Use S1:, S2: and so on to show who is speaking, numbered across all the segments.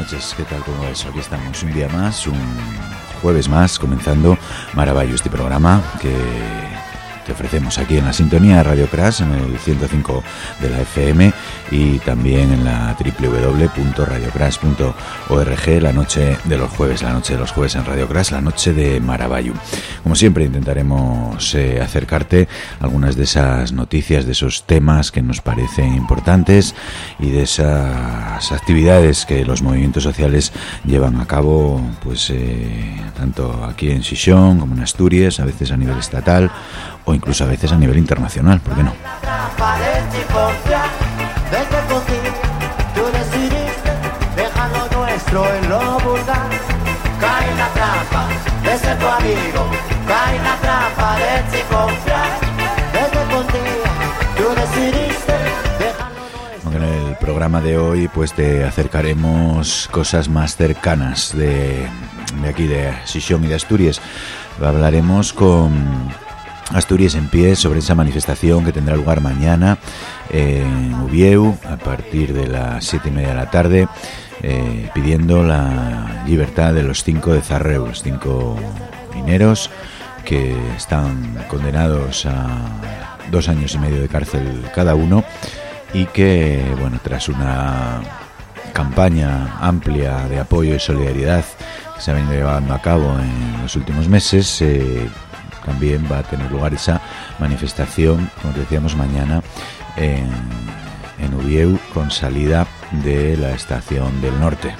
S1: noches, ¿qué tal? ¿Cómo es? Aquí estamos un día más, un jueves más, comenzando Maravallo, este programa que te ofrecemos aquí en la sintonía de Radio Crash, en el 105 de la FM y también en la www.radiocrash.org, la noche de los jueves en Radio Crash, la noche de Maravallo. Como siempre intentaremos acercarte a algunas de esas noticias, de esos temas que nos parecen importantes y de esas actividades que los movimientos sociales llevan a cabo, pues tanto aquí en Xixón como en Asturias, a veces a nivel estatal o incluso a veces a nivel internacional, ¿por qué no? Aunque en el programa de hoy pues te acercaremos cosas más cercanas de aquí de Xixón y de Asturias. Hablaremos con Asturias en pie sobre esa manifestación que tendrá lugar mañana en Ubieu a partir de las 7:30 de la tarde, pidiendo la libertad de los 5 de Zarreu, los 5 mineros que están condenados a 2 años y medio de cárcel cada uno y que, bueno, tras una campaña amplia de apoyo y solidaridad que se ha venido llevando a cabo en los últimos meses, también va a tener lugar esa manifestación, como decíamos, mañana en Ubieu, con salida de la estación del norte.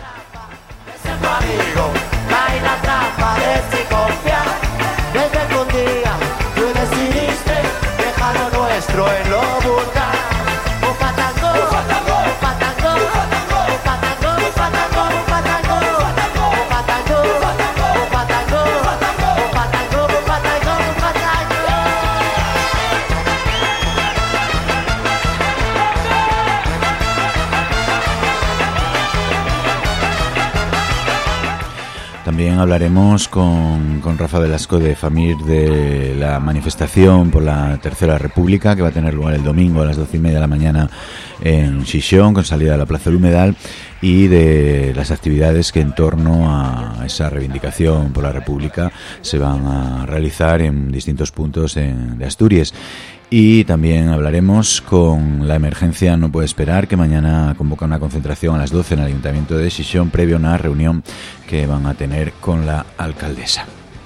S1: También hablaremos con Rafa Velasco de FAMIR de la manifestación por la Tercera República que va a tener lugar el domingo a las 12:30 de la mañana en Xixón, con salida a la Plaza del Humedal, y de las actividades que en torno a esa reivindicación por la República se van a realizar en distintos puntos de Asturias. Y también hablaremos con La Emergencia No Puede Esperar, que mañana convoca una concentración a las 12 en el Ayuntamiento de Xixón, previo a una reunión que van a tener con la alcaldesa.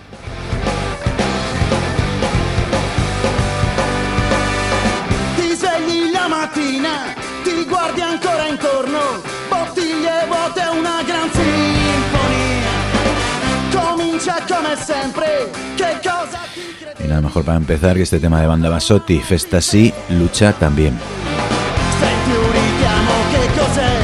S2: Ti svegli la mattina, ti guardi ancora intorno, bottiglie vuote, una gran sinfonia. Comincia come sempre, che cosa ti credi?
S1: Y nada mejor para empezar que este tema de Banda Bassotti, Festa sì, lucha también.
S2: Senti un richiamo, che cos'è?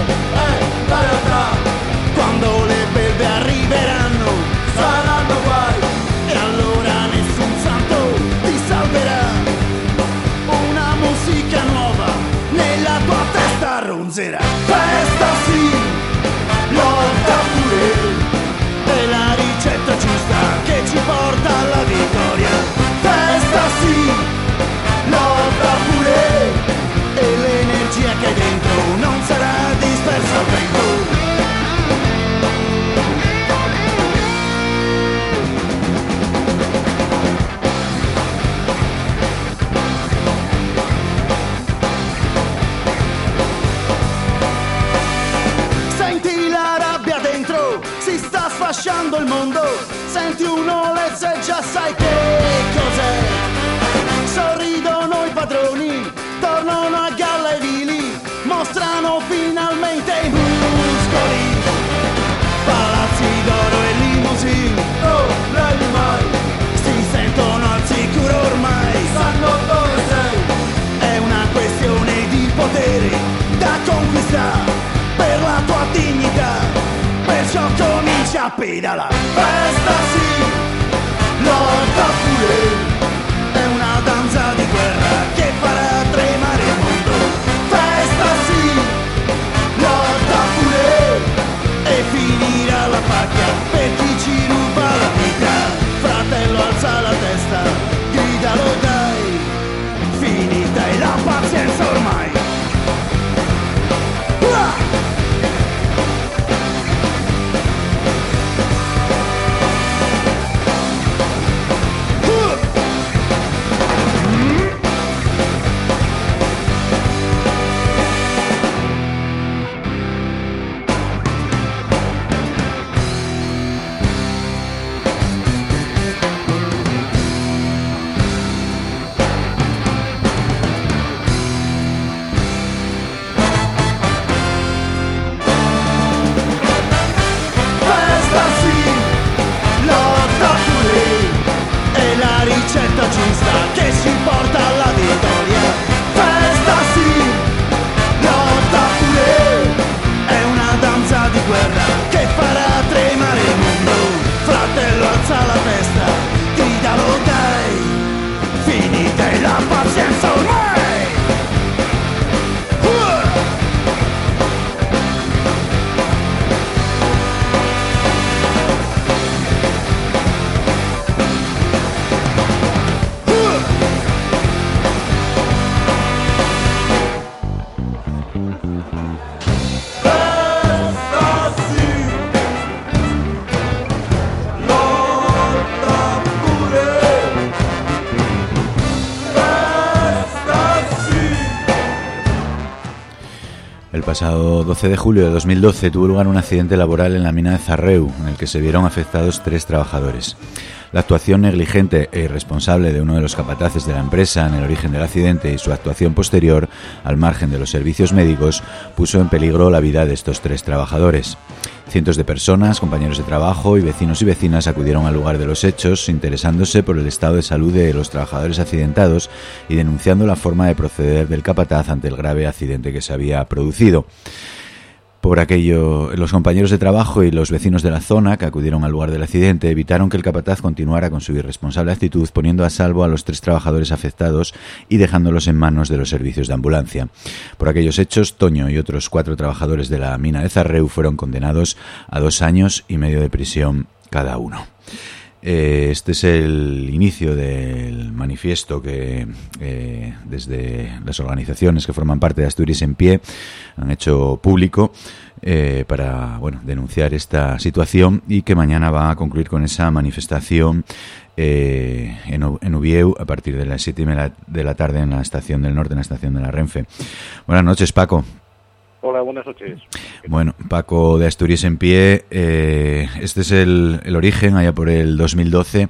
S2: Quando le belve arriveranno, saranno guai, e allora nessun santo ti salverà. Una musica nuova nella tua testa ronzerà. Festa sì, lotta pure, è la ricetta giusta che ci porta alla vittoria. Festa sì, lotta pure, e l'energia che hai dentro non sarà dispersa al vento. Senti la rabbia dentro, si sta sfasciando il mondo. Senti un'olezza e già sai che cos'è. Sorridono i padroni, tornano a galla i vili, mostrano finalmente i muscoli. Palazzi d'oro e limousine, oh, lei mai, si sentono al sicuro ormai, sanno dove sei. È una questione di potere da conquistare per la tua dignità, perciò comincia a pedalare. Festa sì, lotta pure, è una danza di guerra che farà tremare il mondo. Festa sì, lotta pure, e finirà la pacchia per chi ci ruba la vita. Fratello, alza la testa, gridalo dai, finita è la pazienza ormai.
S1: pasado 12 de julio de 2012 tuvo lugar un accidente laboral en la mina de Zarreu, en el que se vieron afectados 3 trabajadores. La actuación negligente e irresponsable de uno de los capataces de la empresa en el origen del accidente y su actuación posterior, al margen de los servicios médicos, puso en peligro la vida de estos 3 trabajadores. Cientos de personas, compañeros de trabajo y vecinos y vecinas acudieron al lugar de los hechos, interesándose por el estado de salud de los trabajadores accidentados y denunciando la forma de proceder del capataz ante el grave accidente que se había producido. Por aquello, los compañeros de trabajo y los vecinos de la zona que acudieron al lugar del accidente evitaron que el capataz continuara con su irresponsable actitud, poniendo a salvo a los 3 trabajadores afectados y dejándolos en manos de los servicios de ambulancia. Por aquellos hechos, Toño y otros 4 trabajadores de la mina de Zarreu fueron condenados a 2 años y medio de prisión cada uno. Este es el inicio del manifiesto que desde las organizaciones que forman parte de Asturias en Pie han hecho público para denunciar esta situación, y que mañana va a concluir con esa manifestación en Ubieu a partir de las 7 de la tarde en la estación del norte, en la estación de la Renfe. Buenas noches, Paco.
S3: Hola, buenas noches.
S1: Bueno, Paco de Asturias en Pie, este es el origen, allá por el 2012,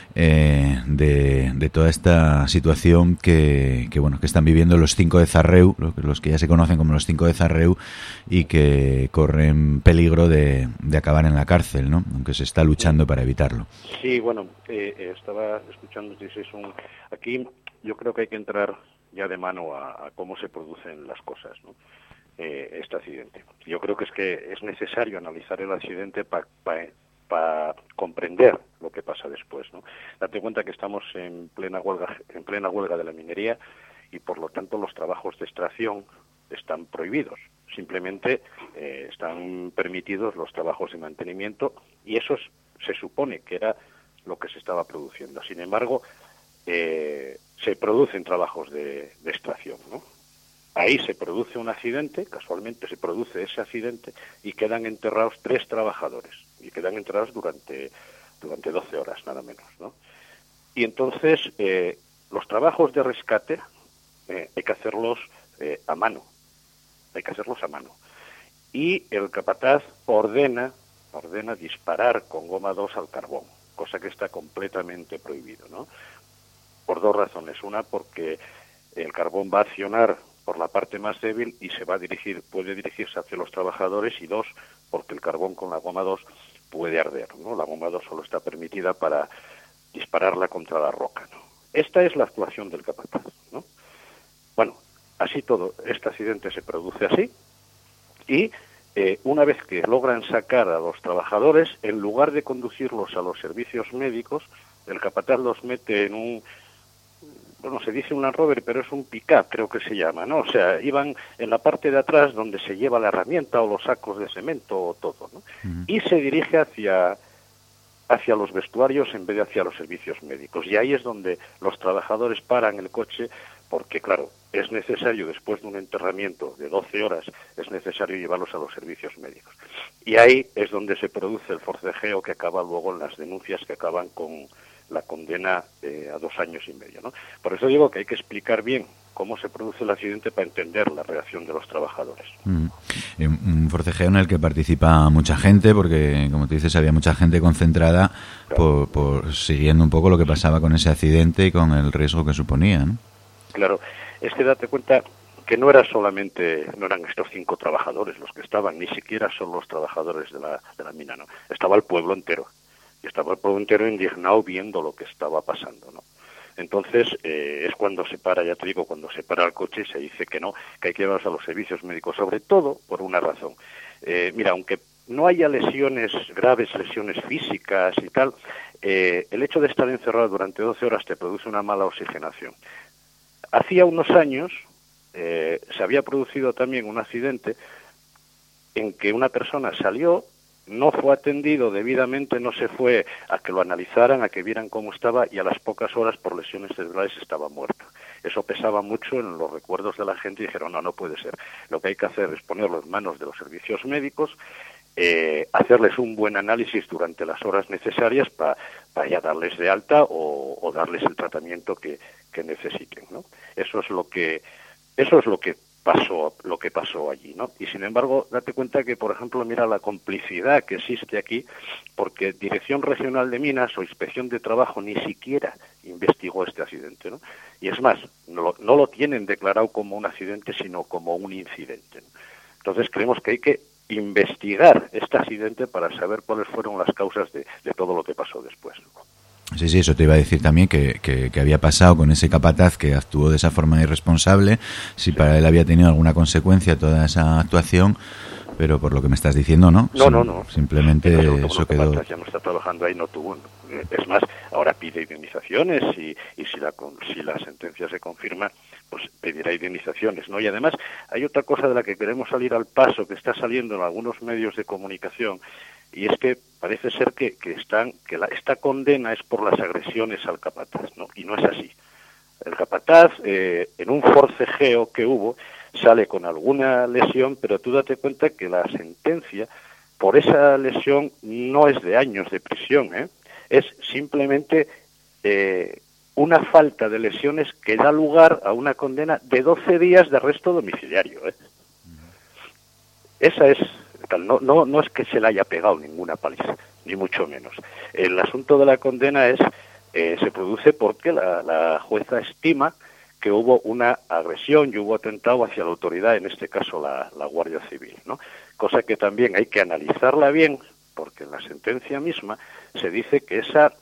S1: de toda esta situación que están viviendo los 5 de Zarreu, los que ya se conocen como los 5 de Zarreu, y que corren peligro de acabar en la cárcel, ¿no? Aunque se está luchando para evitarlo.
S3: Sí, bueno, estaba escuchando, aquí yo creo que hay que entrar ya de mano a cómo se producen las cosas, ¿no? Este accidente. Yo creo que es necesario analizar el accidente para comprender lo que pasa después, ¿no? Date cuenta que estamos en plena huelga de la minería, y por lo tanto los trabajos de extracción están prohibidos. Simplemente están permitidos los trabajos de mantenimiento, y eso se supone que era lo que se estaba produciendo. Sin embargo, se producen trabajos de extracción, ¿no? Ahí se produce un accidente, casualmente se produce ese accidente, y quedan enterrados 3 trabajadores, y quedan enterrados durante 12 horas, nada menos, ¿no? Y entonces los trabajos de rescate hay que hacerlos a mano, y el capataz ordena disparar con goma 2 al carbón, cosa que está completamente prohibido, ¿no? Por 2 razones. Una, porque el carbón va a accionar por la parte más débil y puede dirigirse hacia los trabajadores, y 2, porque el carbón con la goma 2 puede arder, ¿no? La goma 2 solo está permitida para dispararla contra la roca, ¿no? Esta es la actuación del capataz, ¿no? Bueno, así todo, este accidente se produce así, y una vez que logran sacar a los trabajadores, en lugar de conducirlos a los servicios médicos, el capataz los mete en un... Bueno, se dice un Land Rover, pero es un pick-up, creo que se llama, ¿no? O sea, iban en la parte de atrás donde se lleva la herramienta o los sacos de cemento o todo, ¿no? Uh-huh. Y se dirige hacia los vestuarios en vez de hacia los servicios médicos. Y ahí es donde los trabajadores paran el coche, porque, claro, es necesario, después de un enterramiento de 12 horas, es necesario llevarlos a los servicios médicos. Y ahí es donde se produce el forcejeo que acaba luego en las denuncias que acaban con la condena a 2 años y medio, ¿no? Por eso digo que hay que explicar bien cómo se produce el accidente para entender la reacción de los trabajadores.
S1: Un forcejeo en el que participa mucha gente, porque, como tú dices, había mucha gente concentrada, claro, por siguiendo un poco lo que pasaba con ese accidente y con el riesgo que suponía, ¿no?
S3: Claro, es que date cuenta que no eran estos 5 trabajadores los que estaban, ni siquiera son los trabajadores de la mina, ¿no? Estaba el pueblo entero. Y estaba el pueblo entero indignado viendo lo que estaba pasando, ¿no? Entonces, es cuando se para, ya te digo, cuando se para el coche y se dice que no, que hay que llevarlos a los servicios médicos, sobre todo por una razón. Mira, aunque no haya lesiones graves, lesiones físicas y tal, el hecho de estar encerrado durante 12 horas te produce una mala oxigenación. Hacía unos años se había producido también un accidente en que una persona salió, no fue atendido debidamente, no se fue a que lo analizaran, a que vieran cómo estaba, y a las pocas horas por lesiones cerebrales estaba muerto. Eso pesaba mucho en los recuerdos de la gente y dijeron, no puede ser. Lo que hay que hacer es ponerlo en manos de los servicios médicos, hacerles un buen análisis durante las horas necesarias para ya darles de alta o darles el tratamiento que necesiten, ¿no? Eso es lo que pasó lo que pasó allí, ¿no? Y sin embargo, date cuenta que, por ejemplo, mira la complicidad que existe aquí, porque Dirección Regional de Minas o Inspección de Trabajo ni siquiera investigó este accidente, ¿no? Y es más, no lo tienen declarado como un accidente, sino como un incidente, ¿no? Entonces creemos que hay que investigar este accidente para saber cuáles fueron las causas de todo lo que pasó después, ¿no?
S1: Sí, sí, eso te iba a decir también, que había pasado con ese capataz que actuó de esa forma irresponsable, si para él había tenido alguna consecuencia toda esa actuación, pero por lo que me estás diciendo, ¿no.
S3: No.
S1: Simplemente eso quedó.
S3: Ya no está trabajando ahí, no tuvo. Es más, ahora pide indemnizaciones y si la sentencia se confirma, pues pedirá indemnizaciones, ¿no? Y además hay otra cosa de la que queremos salir al paso, que está saliendo en algunos medios de comunicación, y es que parece ser que esta condena es por las agresiones al capataz, ¿no? Y no es así. El capataz, en un forcejeo que hubo, sale con alguna lesión, pero tú date cuenta que la sentencia por esa lesión no es de años de prisión, ¿eh? Es simplemente una falta de lesiones que da lugar a una condena de 12 días de arresto domiciliario, ¿eh? Esa es... No es que se le haya pegado ninguna paliza, ni mucho menos. El asunto de la condena se produce porque la jueza estima que hubo una agresión y hubo atentado hacia la autoridad, en este caso la Guardia Civil, ¿no? Cosa que también hay que analizarla bien, porque en la sentencia misma se dice que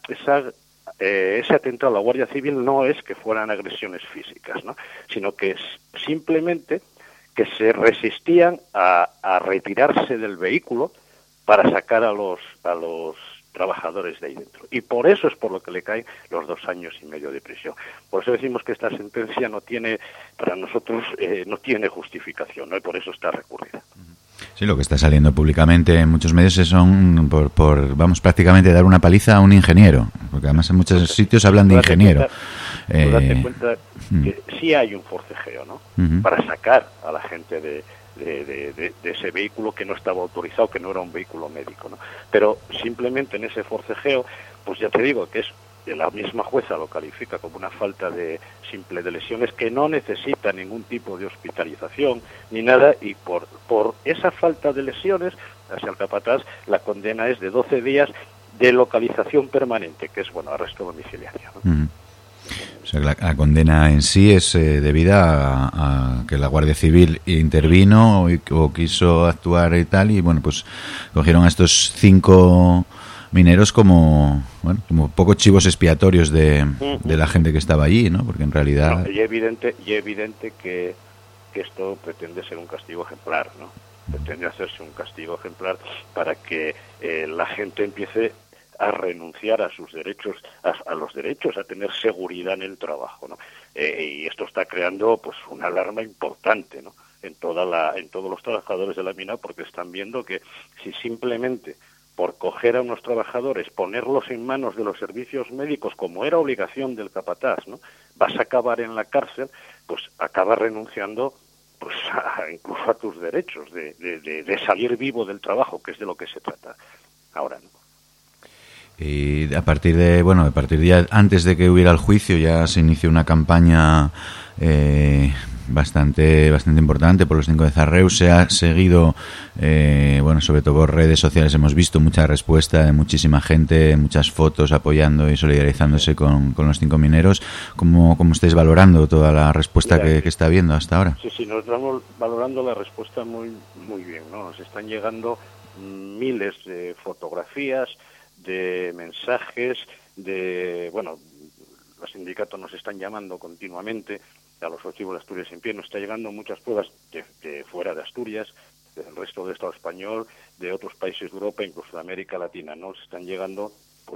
S3: ese atentado a la Guardia Civil no es que fueran agresiones físicas, ¿no? Sino que es simplemente que se resistían a retirarse del vehículo para sacar a los trabajadores de ahí dentro. Y por eso es por lo que le caen los 2 años y medio de prisión. Por eso decimos que esta sentencia no tiene, para nosotros, no tiene justificación, ¿no? Y por eso está recurrida.
S1: Sí, lo que está saliendo públicamente en muchos medios son vamos, prácticamente dar una paliza a un ingeniero, porque además en muchos sitios hablan de ingeniero.
S3: Date cuenta que sí hay un forcejeo, ¿no? Para sacar a la gente de ese vehículo que no estaba autorizado, que no era un vehículo médico, ¿no? Pero simplemente en ese forcejeo, pues ya te digo que la misma jueza lo califica como una falta simple de lesiones que no necesita ningún tipo de hospitalización ni nada, y por esa falta de lesiones hacia el capataz la condena es de 12 días de localización permanente, que es, arresto domiciliario, ¿no?
S1: O sea, la condena en sí es debida a que la Guardia Civil intervino o quiso actuar y tal, y pues cogieron a estos 5 mineros como pocos chivos expiatorios de la gente que estaba allí, ¿no? Porque en realidad...
S3: Y evidente que esto pretende ser un castigo ejemplar, ¿no? Pretende hacerse un castigo ejemplar para que la gente empiece a renunciar a sus derechos, a los derechos, a tener seguridad en el trabajo, ¿no? Y esto está creando pues una alarma importante, ¿no? En todos los trabajadores de la mina, porque están viendo que si simplemente por coger a unos trabajadores, ponerlos en manos de los servicios médicos, como era obligación del capataz, ¿no?, vas a acabar en la cárcel, pues acabas renunciando pues incluso a tus derechos de salir vivo del trabajo, que es de lo que se trata ahora, ¿no?
S1: Y a partir de ya antes de que hubiera el juicio ya se inició una campaña bastante importante por los 5 de Zarreu. Se ha seguido, sobre todo por redes sociales hemos visto mucha respuesta de muchísima gente, muchas fotos apoyando y solidarizándose con los 5 mineros. ¿Cómo estáis valorando toda la respuesta que está habiendo hasta ahora?
S3: Sí, nos estamos valorando la respuesta muy, muy bien, ¿no? Nos están llegando miles de fotografías, de mensajes, los sindicatos nos están llamando continuamente, a los archivos de Asturias en pie, nos está llegando muchas pruebas de fuera de Asturias, del resto del Estado español, de otros países de Europa, incluso de América Latina, ¿no? Nos están llegando,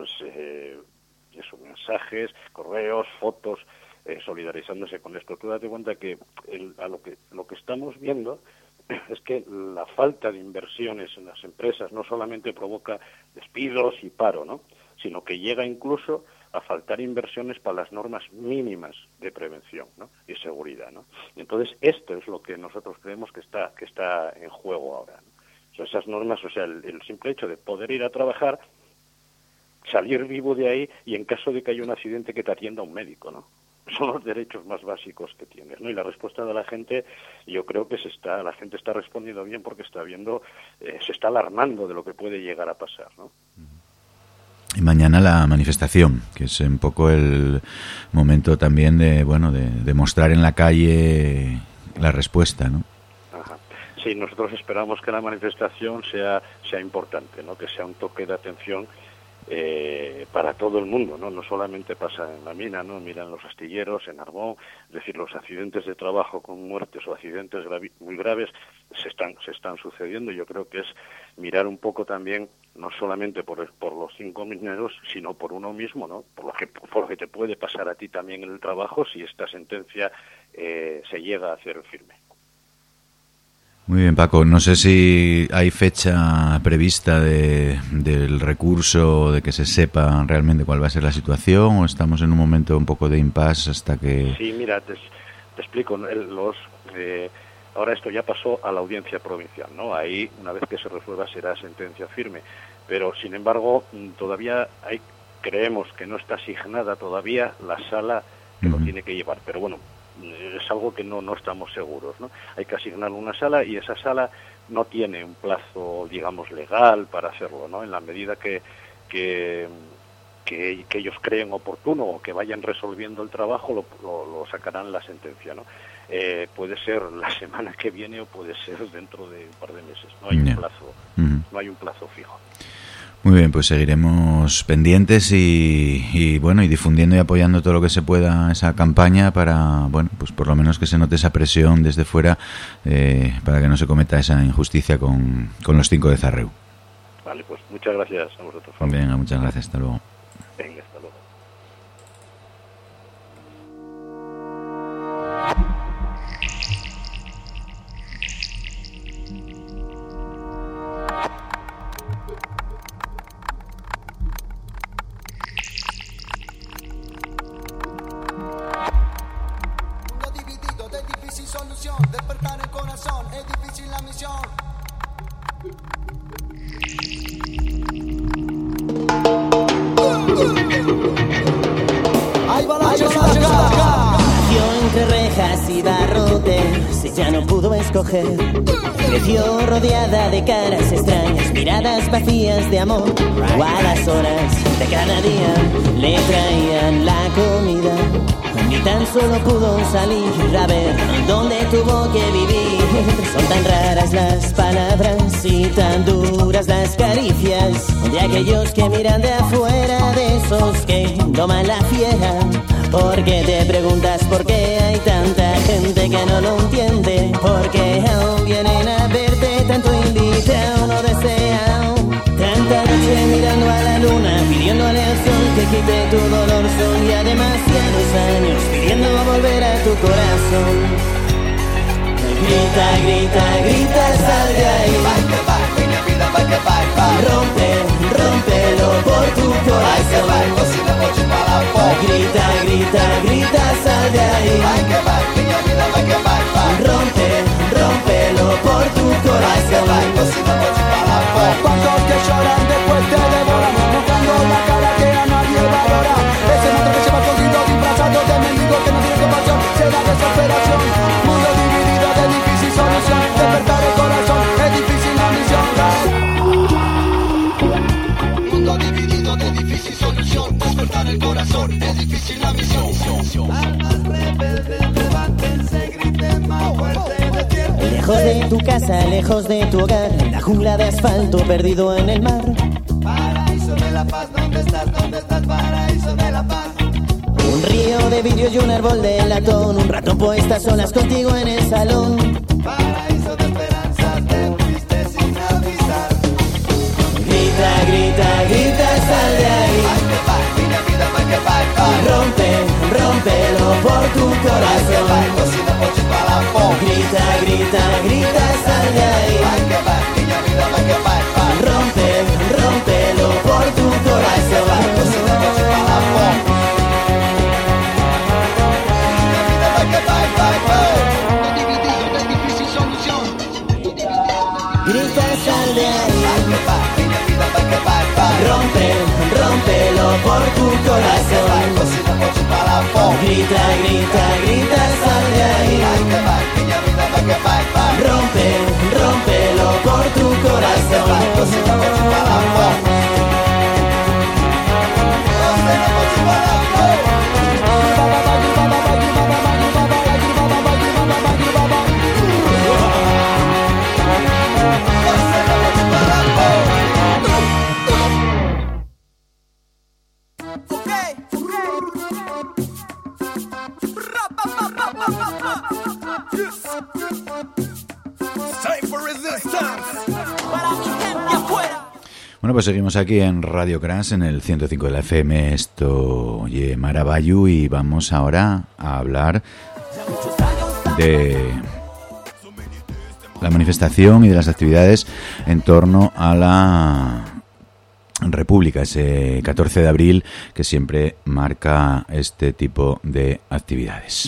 S3: mensajes, correos, fotos, solidarizándose con esto. Tú date cuenta que lo que estamos viendo es que la falta de inversiones en las empresas no solamente provoca despidos y paro, ¿no?, sino que llega incluso a faltar inversiones para las normas mínimas de prevención, ¿no?, y seguridad, ¿no? Y entonces esto es lo que nosotros creemos que está en juego ahora, ¿no? O sea, esas normas, el simple hecho de poder ir a trabajar, salir vivo de ahí y en caso de que haya un accidente que te atienda un médico, ¿no? son los derechos más básicos que tienes, ¿no? Y la respuesta de la gente, yo creo que la gente está respondiendo bien porque está viendo, se está alarmando de lo que puede llegar a pasar, ¿no?
S1: Y mañana la manifestación, que es un poco el momento también de mostrar en la calle la respuesta, ¿no?
S3: Ajá. Sí, nosotros esperamos que la manifestación sea importante, ¿no? Que sea un toque de atención para todo el mundo, ¿no? No solamente pasa en la mina, ¿no? Mira en los astilleros, en Arbón, es decir, los accidentes de trabajo con muertes o accidentes muy graves se están sucediendo. Yo creo que es mirar un poco también, no solamente por los 5 mineros, sino por uno mismo, ¿no? Por lo que te puede pasar a ti también en el trabajo si esta sentencia se llega a hacer firme.
S1: Muy bien, Paco. No sé si hay fecha prevista del recurso, de que se sepa realmente cuál va a ser la situación, o estamos en un momento un poco de impasse hasta que...
S3: Sí, mira, te explico. Ahora esto ya pasó a la audiencia provincial, ¿no? Ahí, una vez que se resuelva, será sentencia firme. Pero, sin embargo, todavía creemos que no está asignada todavía la sala que lo tiene que llevar. Pero bueno, es algo que no estamos seguros, ¿no? Hay que asignar una sala y esa sala no tiene un plazo, digamos, legal para hacerlo, ¿no? En la medida que ellos creen oportuno o que vayan resolviendo el trabajo, lo sacarán la sentencia, ¿no? Puede ser la semana que viene o puede ser dentro de un par de meses. No hay un plazo, no hay un plazo fijo.
S1: Muy bien, pues seguiremos pendientes y difundiendo y apoyando todo lo que se pueda esa campaña para, pues por lo menos que se note esa presión desde fuera para que no se cometa esa injusticia con los 5 de Zarreu.
S3: Vale, pues muchas gracias a vosotros.
S1: Venga, muchas gracias, hasta luego.
S3: Venga, hasta luego.
S2: Despertar el corazón, es difícil la misión. Ahí va la chica.
S4: Nació entre rejas y barrotes, ella no pudo escoger. Creció rodeada de caras extrañas, miradas vacías de amor. A las horas de cada día le traían la comida. Ni tan solo pudo salir a ver dónde tuvo que vivir. Son tan raras las palabras y tan duras las caricias de aquellos que miran de afuera, de esos que toman la fiera. Porque te preguntas por qué hay tanta gente que no lo entiende. Porque aún vienen a verte tanto invitado, no deseado. Tanta noche mirando a la luna, pidiéndole al sol que quite tu dolor. Son ya demasiados años pidiendo volver a tu corazón. Grita, grita, grita, sal de ahí. Rómpelo por tu corazón. Grita, grita, grita, sal de ahí. Rómpelo por tu corazón.
S2: Cuantos que lloran después te devoran, mostrando la cara que a nadie valora. Ese monstruo que lleva escondido, disfrazado de mendigo que no tiene compasión, será desesperación. Mundo dividido de difícil solución, despertar el corazón es difícil la misión. Mundo dividido de difícil solución, despertar el corazón es difícil la misión. Almas rebeldes, levántense, griten más fuerte.
S4: Lejos de tu casa, lejos de tu hogar, en la jungla de asfalto perdido en el mar.
S2: Paraíso de la paz, ¿dónde estás, paraíso de la paz?
S4: Un río de vidrio y un árbol de latón, un ratón puesta solas contigo en el salón.
S2: Paraíso de esperanzas, te fuiste sin avisar.
S4: Grita, grita, grita, sal de ahí. Rómpelo por tu corazón. Grita, grita, grita, sal de ahí. Rómpelo por tu corazón. Grita, sal de ahí. Rómpelo por tu corazón. grita, grita, grita, sal de ahí. Rompe, rómpelo por tu corazón.
S1: Bueno, pues seguimos aquí en Radio Crash, en el 105 de la FM. Esto y Maravallu, y vamos ahora a hablar de la manifestación y de las actividades en torno a la República, ese 14 de abril que siempre marca este tipo de actividades.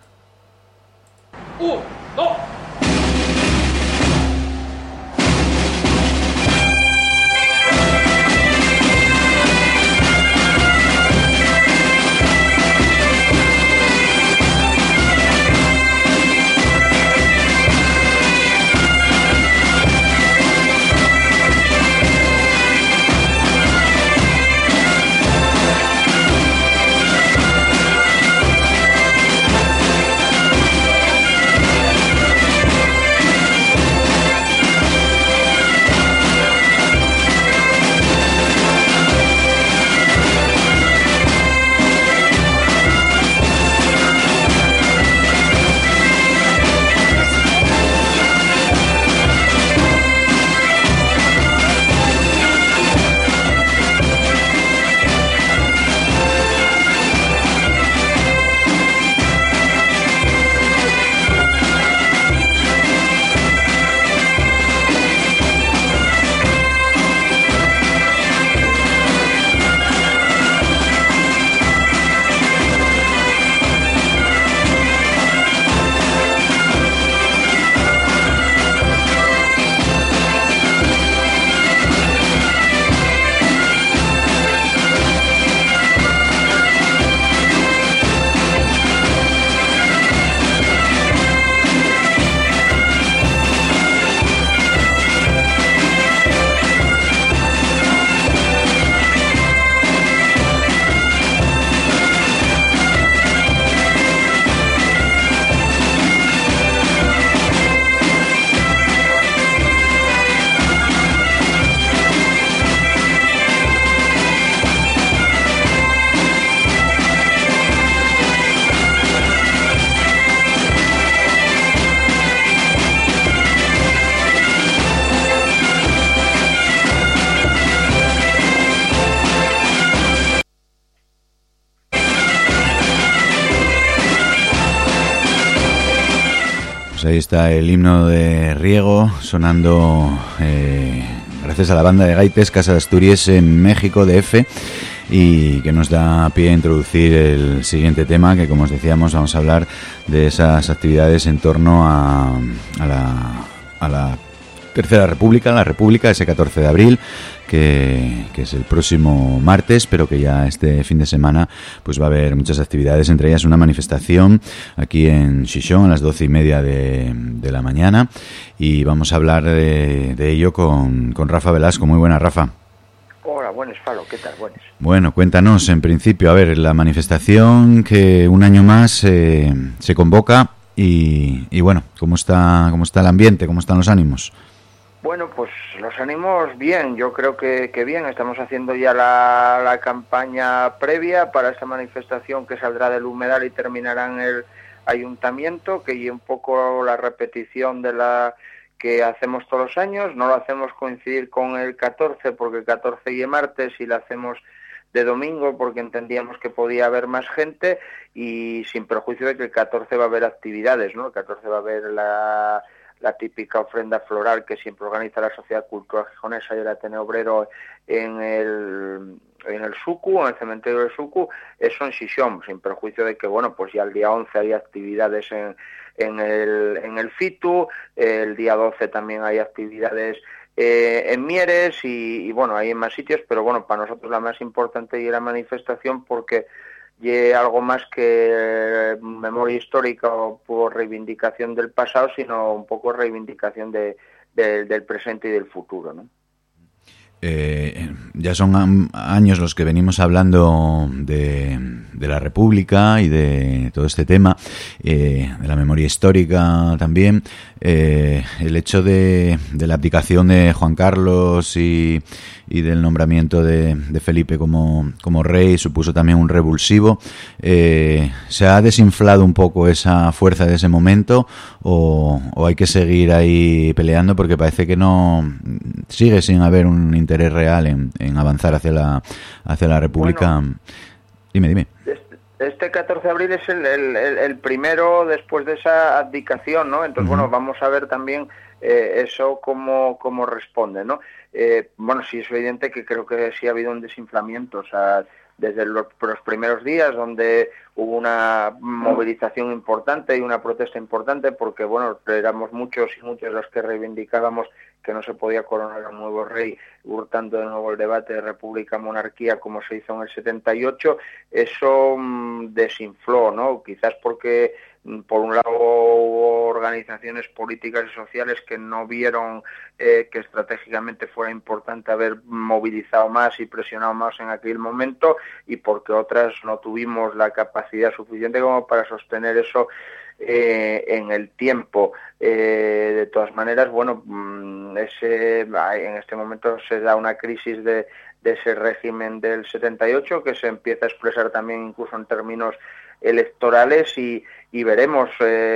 S1: Ahí está el himno de Riego sonando gracias a la banda de gaites Casa de Asturias en México DF, y que nos da pie a introducir el siguiente tema, que como os decíamos vamos a hablar de esas actividades en torno a la Tercera República, la República, ese 14 de abril, que es el próximo martes, pero que ya este fin de semana pues va a haber muchas actividades, entre ellas una manifestación aquí en Xixón a las 12:30 de la mañana, y vamos a hablar de ello con Rafa Velasco. Muy buena, Rafa.
S5: Hola, buenas, Falo, ¿qué tal? Buenas.
S1: Bueno, cuéntanos, en principio, a ver, la manifestación que un año más se convoca, y bueno, ¿cómo está el ambiente? ¿Cómo están los ánimos?
S5: Bueno, pues los ánimos bien, yo creo que bien. Estamos haciendo ya la campaña previa para esta manifestación que saldrá del Humedal y terminará en el Ayuntamiento, que es un poco la repetición de la que hacemos todos los años. No lo hacemos coincidir con el 14 porque el 14 es martes, y la hacemos de domingo porque entendíamos que podía haber más gente, y sin perjuicio de que el 14 va a haber actividades, ¿no? El 14 va a haber la típica ofrenda floral que siempre organiza la Sociedad Cultural Gijonesa y el Ateneo Obrero en el Sucu, en el cementerio del Sucu. Eso en Xixón, sin perjuicio de que, bueno, pues ya el día 11 hay actividades en el FITU, el día 12 también hay actividades en Mieres, y bueno, hay en más sitios, pero bueno, para nosotros la más importante y la manifestación, porque algo más que memoria histórica o por reivindicación del pasado, sino un poco reivindicación del presente y del futuro, ¿no?
S1: Ya son años los que venimos hablando de la República y de todo este tema, de la memoria histórica también. El hecho de la abdicación de Juan Carlos y del nombramiento de Felipe como rey supuso también un revulsivo. ¿Se ha desinflado un poco esa fuerza de ese momento o hay que seguir ahí peleando? Porque parece que no sigue sin haber un interés real en avanzar hacia la República. Bueno, dime.
S5: Este 14 de abril es el primero después de esa abdicación, ¿no? Entonces, bueno, vamos a ver también eso cómo responde, ¿no? Bueno, sí es evidente que creo que sí ha habido un desinflamiento, o sea, desde los primeros días donde hubo una movilización importante y una protesta importante porque, bueno, éramos muchos y muchos los que reivindicábamos que no se podía coronar a un nuevo rey, hurtando de nuevo el debate de república-monarquía como se hizo en el 78, eso desinfló, ¿no? Quizás porque por un lado hubo organizaciones políticas y sociales que no vieron que estratégicamente fuera importante haber movilizado más y presionado más en aquel momento, y porque otras no tuvimos la capacidad suficiente como para sostener eso en el tiempo. De todas maneras, bueno, en este momento se da una crisis de ese régimen del 78 que se empieza a expresar también incluso en términos electorales y veremos.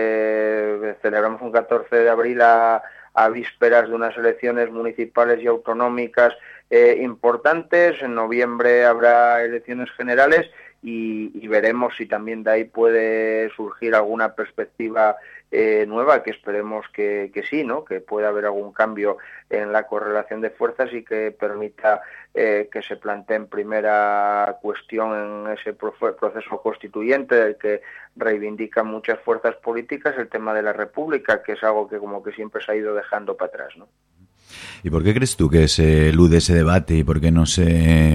S5: Celebramos un 14 de abril a vísperas de unas elecciones municipales y autonómicas importantes. En noviembre habrá elecciones generales y veremos si también de ahí puede surgir alguna perspectiva nueva, que esperemos que sí, ¿no? Que pueda haber algún cambio en la correlación de fuerzas y que permita que se plantee en primera cuestión en ese proceso constituyente del que reivindican muchas fuerzas políticas el tema de la República, que es algo que como que siempre se ha ido dejando para atrás, ¿no?
S1: ¿Y por qué crees tú que se elude ese debate y por qué no se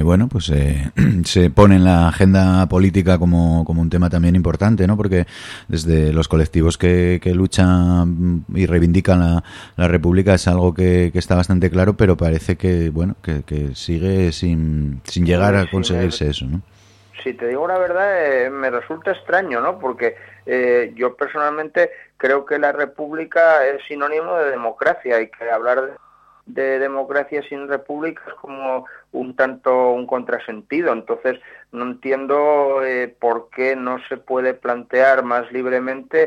S1: pone en la agenda política como un tema también importante, ¿no? Porque desde los colectivos que luchan y reivindican la República es algo que está bastante claro, pero parece que que sigue sin llegar a conseguirse eso, ¿no?
S5: Si te digo la verdad, me resulta extraño, ¿no? Porque yo personalmente creo que la República es sinónimo de democracia y que hablar de democracia sin república es como un contrasentido. Entonces no entiendo por qué no se puede plantear más libremente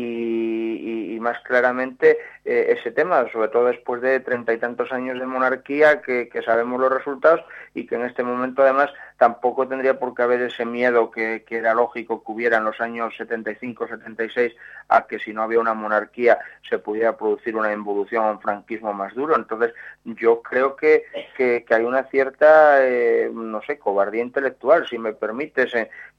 S5: y más claramente ese tema, sobre todo después de 30 y tantos años de monarquía que sabemos los resultados y que en este momento además tampoco tendría por qué haber ese miedo que era lógico que hubiera en los años 75, 76 a que si no había una monarquía se pudiera producir una involución a un franquismo más duro. Entonces yo creo que hay una cierta, cobardía intelectual, si me permites,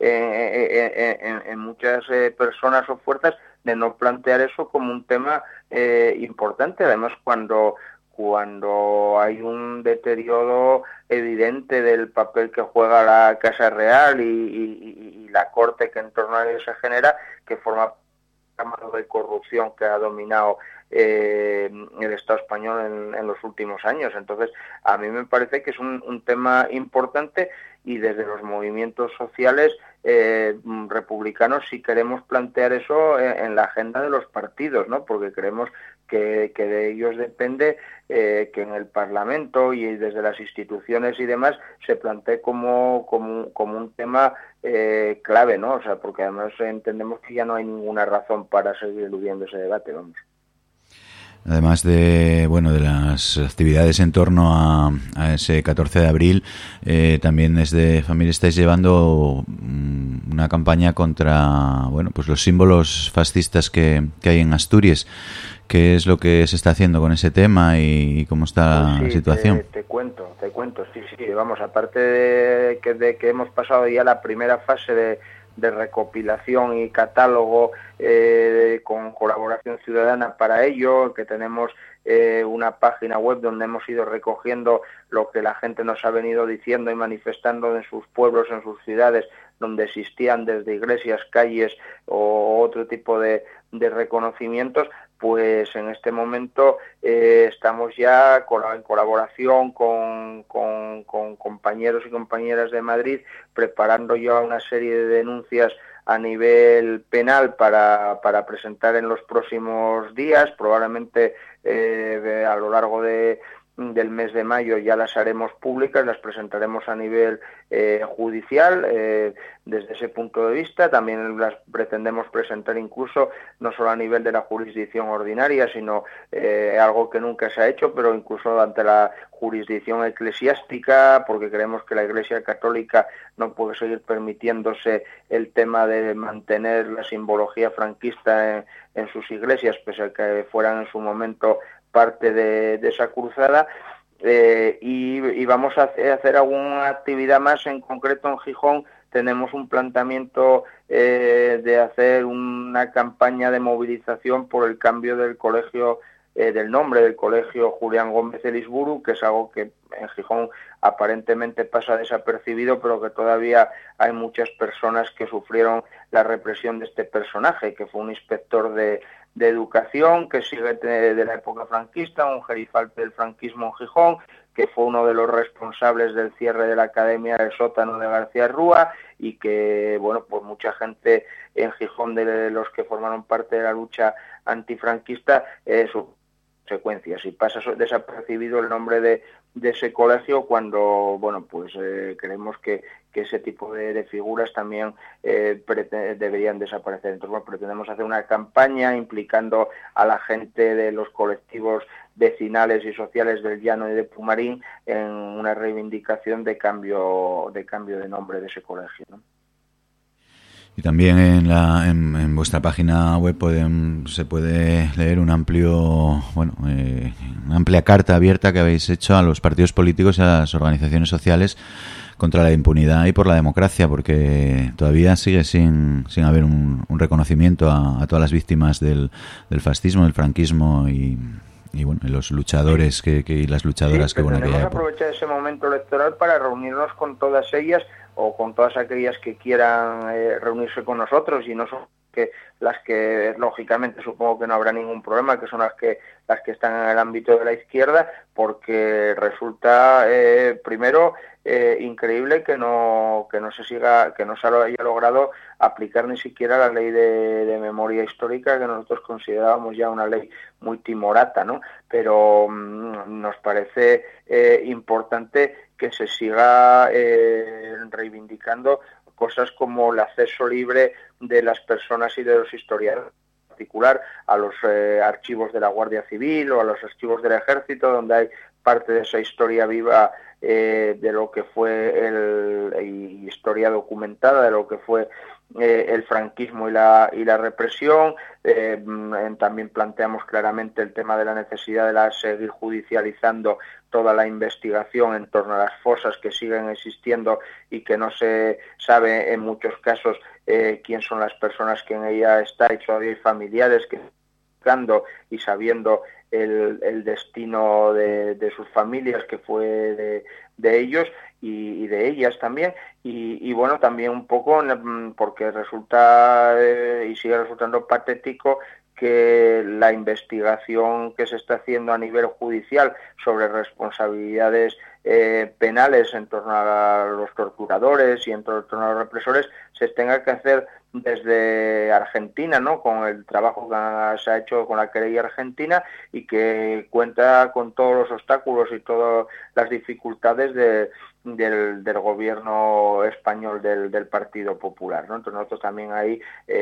S5: en muchas personas o fuerzas de no plantear eso como un tema importante. Además, cuando hay un deterioro evidente del papel que juega la Casa Real y la corte que en torno a ella se genera, que forma parte de corrupción que ha dominado el Estado español en los últimos años. Entonces, a mí me parece que es un tema importante y desde los movimientos sociales republicanos sí queremos plantear eso en la agenda de los partidos, ¿no? Porque creemos que de ellos depende que en el Parlamento y desde las instituciones y demás se plantee como un tema clave, ¿no? O sea, porque además entendemos que ya no hay ninguna razón para seguir eludiendo ese debate, vamos.
S1: Además de las actividades en torno a ese 14 de abril, también desde Familia estáis llevando una campaña contra los símbolos fascistas que hay en Asturias. ¿Qué es lo que se está haciendo con ese tema y cómo está la situación?
S5: Te cuento, sí, vamos, aparte de que hemos pasado ya la primera fase de recopilación y catálogo con colaboración ciudadana para ello, que tenemos una página web donde hemos ido recogiendo lo que la gente nos ha venido diciendo y manifestando en sus pueblos, en sus ciudades, donde existían desde iglesias, calles o otro tipo de reconocimientos. Pues en este momento estamos ya en colaboración con compañeros y compañeras de Madrid preparando ya una serie de denuncias a nivel penal para presentar en los próximos días, probablemente a lo largo del mes de mayo ya las haremos públicas, las presentaremos a nivel judicial. Desde ese punto de vista también las pretendemos presentar incluso no solo a nivel de la jurisdicción ordinaria, sino algo que nunca se ha hecho, pero incluso ante la jurisdicción eclesiástica, porque creemos que la Iglesia Católica no puede seguir permitiéndose el tema de mantener la simbología franquista en sus iglesias, pese a que fueran en su momento parte de esa cruzada. Y vamos a hacer alguna actividad más. En concreto en Gijón tenemos un planteamiento de hacer una campaña de movilización por el cambio del colegio, del nombre del colegio Julián Gómez Elisburu, que es algo que en Gijón aparentemente pasa desapercibido, pero que todavía hay muchas personas que sufrieron la represión de este personaje, que fue un inspector de educación, que sigue de la época franquista, un gerifalte del franquismo en Gijón, que fue uno de los responsables del cierre de la Academia del Sótano de García Rúa, y que, bueno, pues mucha gente en Gijón, de los que formaron parte de la lucha antifranquista, sus consecuencias, y pasa desapercibido el nombre de ese colegio cuando, bueno, pues creemos que ese tipo de figuras también deberían desaparecer. Entonces, bueno, pretendemos hacer una campaña implicando a la gente de los colectivos vecinales y sociales del Llano y de Pumarín en una reivindicación de cambio de nombre de ese colegio, ¿no?
S1: Y también en vuestra página web se puede leer una amplia carta abierta que habéis hecho a los partidos políticos y a las organizaciones sociales contra la impunidad y por la democracia, porque todavía sigue sin haber un reconocimiento a todas las víctimas del fascismo, del franquismo y bueno, los luchadores y las luchadoras que hubo en aquella época.
S5: Aprovechar ese momento electoral para reunirnos con todas ellas, o con todas aquellas que quieran reunirse con nosotros, y no son las que lógicamente supongo que no habrá ningún problema, que son las que están en el ámbito de la izquierda, porque resulta primero increíble que no se haya logrado aplicar ni siquiera la ley de memoria histórica, que nosotros considerábamos ya una ley muy timorata, ¿no? Pero nos parece importante que se siga reivindicando cosas como el acceso libre de las personas y de los historiadores, en particular a los archivos de la Guardia Civil o a los archivos del Ejército, donde hay parte de esa historia viva de lo que fue historia documentada de lo que fue el franquismo y la represión. También planteamos claramente el tema de la necesidad de seguir judicializando toda la investigación en torno a las fosas que siguen existiendo y que no se sabe en muchos casos quién son las personas que en ella está, y todavía hay familiares que buscando y sabiendo el destino de sus familias, que fue de ellos y de ellas también, y bueno, también un poco porque resulta y sigue resultando patético que la investigación que se está haciendo a nivel judicial sobre responsabilidades penales en torno a los torturadores y en torno a los represores se tenga que hacer desde Argentina, ¿no? Con el trabajo que se ha hecho con la querella argentina, y que cuenta con todos los obstáculos y todas las dificultades del gobierno español del Partido Popular, ¿no? Entonces nosotros también ahí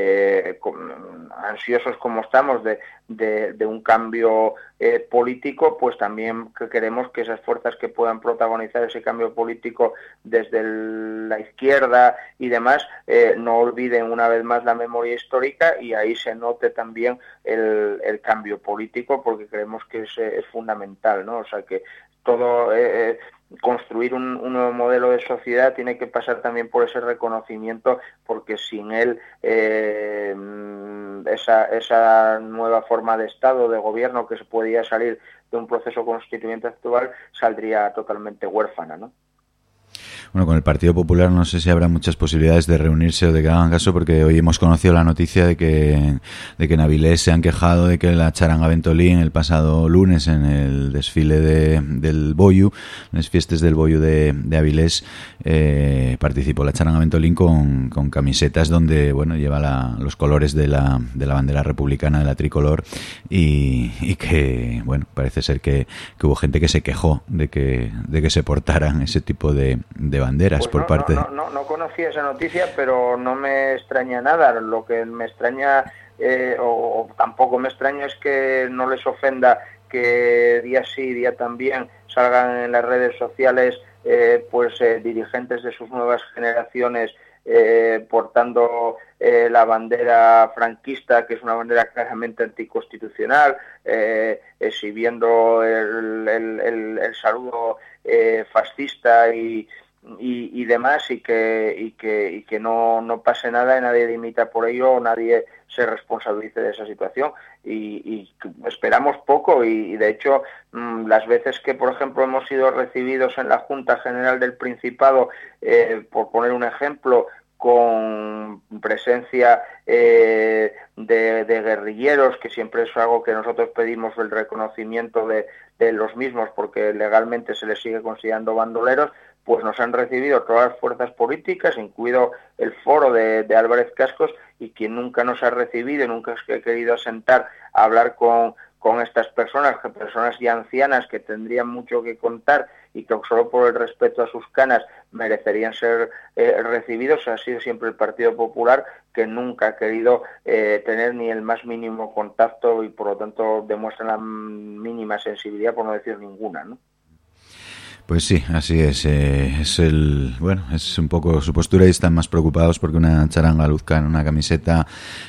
S5: ansiosos como estamos de un cambio político, pues también queremos que esas fuerzas que puedan protagonizar ese cambio político desde la izquierda y demás no olviden una vez más la memoria histórica, y ahí se note también el cambio político, porque creemos que es fundamental, ¿no? O sea, que todo construir un nuevo modelo de sociedad tiene que pasar también por ese reconocimiento, porque sin él esa nueva forma de Estado, de gobierno que se podía salir de un proceso constituyente actual, saldría totalmente huérfana, ¿no?
S1: Bueno, con el Partido Popular no sé si habrá muchas posibilidades de reunirse o de que hagan caso, porque hoy hemos conocido la noticia de que en Avilés se han quejado de que la charanga Ventolín el pasado lunes en el desfile del Boyu, en las fiestas del Boyu de Avilés, participó la charanga Ventolín con camisetas donde, bueno, lleva los colores de la bandera republicana, de la tricolor, y que, bueno, parece ser que hubo gente que se quejó de que se portaran ese tipo de banderas, pues por parte...
S5: No conocía esa noticia, pero no me extraña nada. Lo que me extraña, o tampoco me extraña, es que no les ofenda que día sí, día también salgan en las redes sociales dirigentes de sus nuevas generaciones portando la bandera franquista, que es una bandera claramente anticonstitucional, exhibiendo el saludo fascista y demás, y que no pase nada y nadie dimita por ello o nadie se responsabilice de esa situación, y esperamos poco, y de hecho las veces que por ejemplo hemos sido recibidos en la Junta General del Principado, por poner un ejemplo, con presencia de guerrilleros, que siempre es algo que nosotros pedimos, el reconocimiento de los mismos, porque legalmente se les sigue considerando bandoleros, pues nos han recibido todas las fuerzas políticas, incluido el foro de Álvarez Cascos, y quien nunca nos ha recibido, nunca se ha querido sentar a hablar con estas personas ya ancianas que tendrían mucho que contar y que solo por el respeto a sus canas merecerían ser recibidos, ha sido siempre el Partido Popular, que nunca ha querido tener ni el más mínimo contacto, y por lo tanto demuestra la mínima sensibilidad, por no decir ninguna, ¿no?
S1: Pues sí, así es. Es un poco su postura, y están más preocupados porque una charanga luzca en una camiseta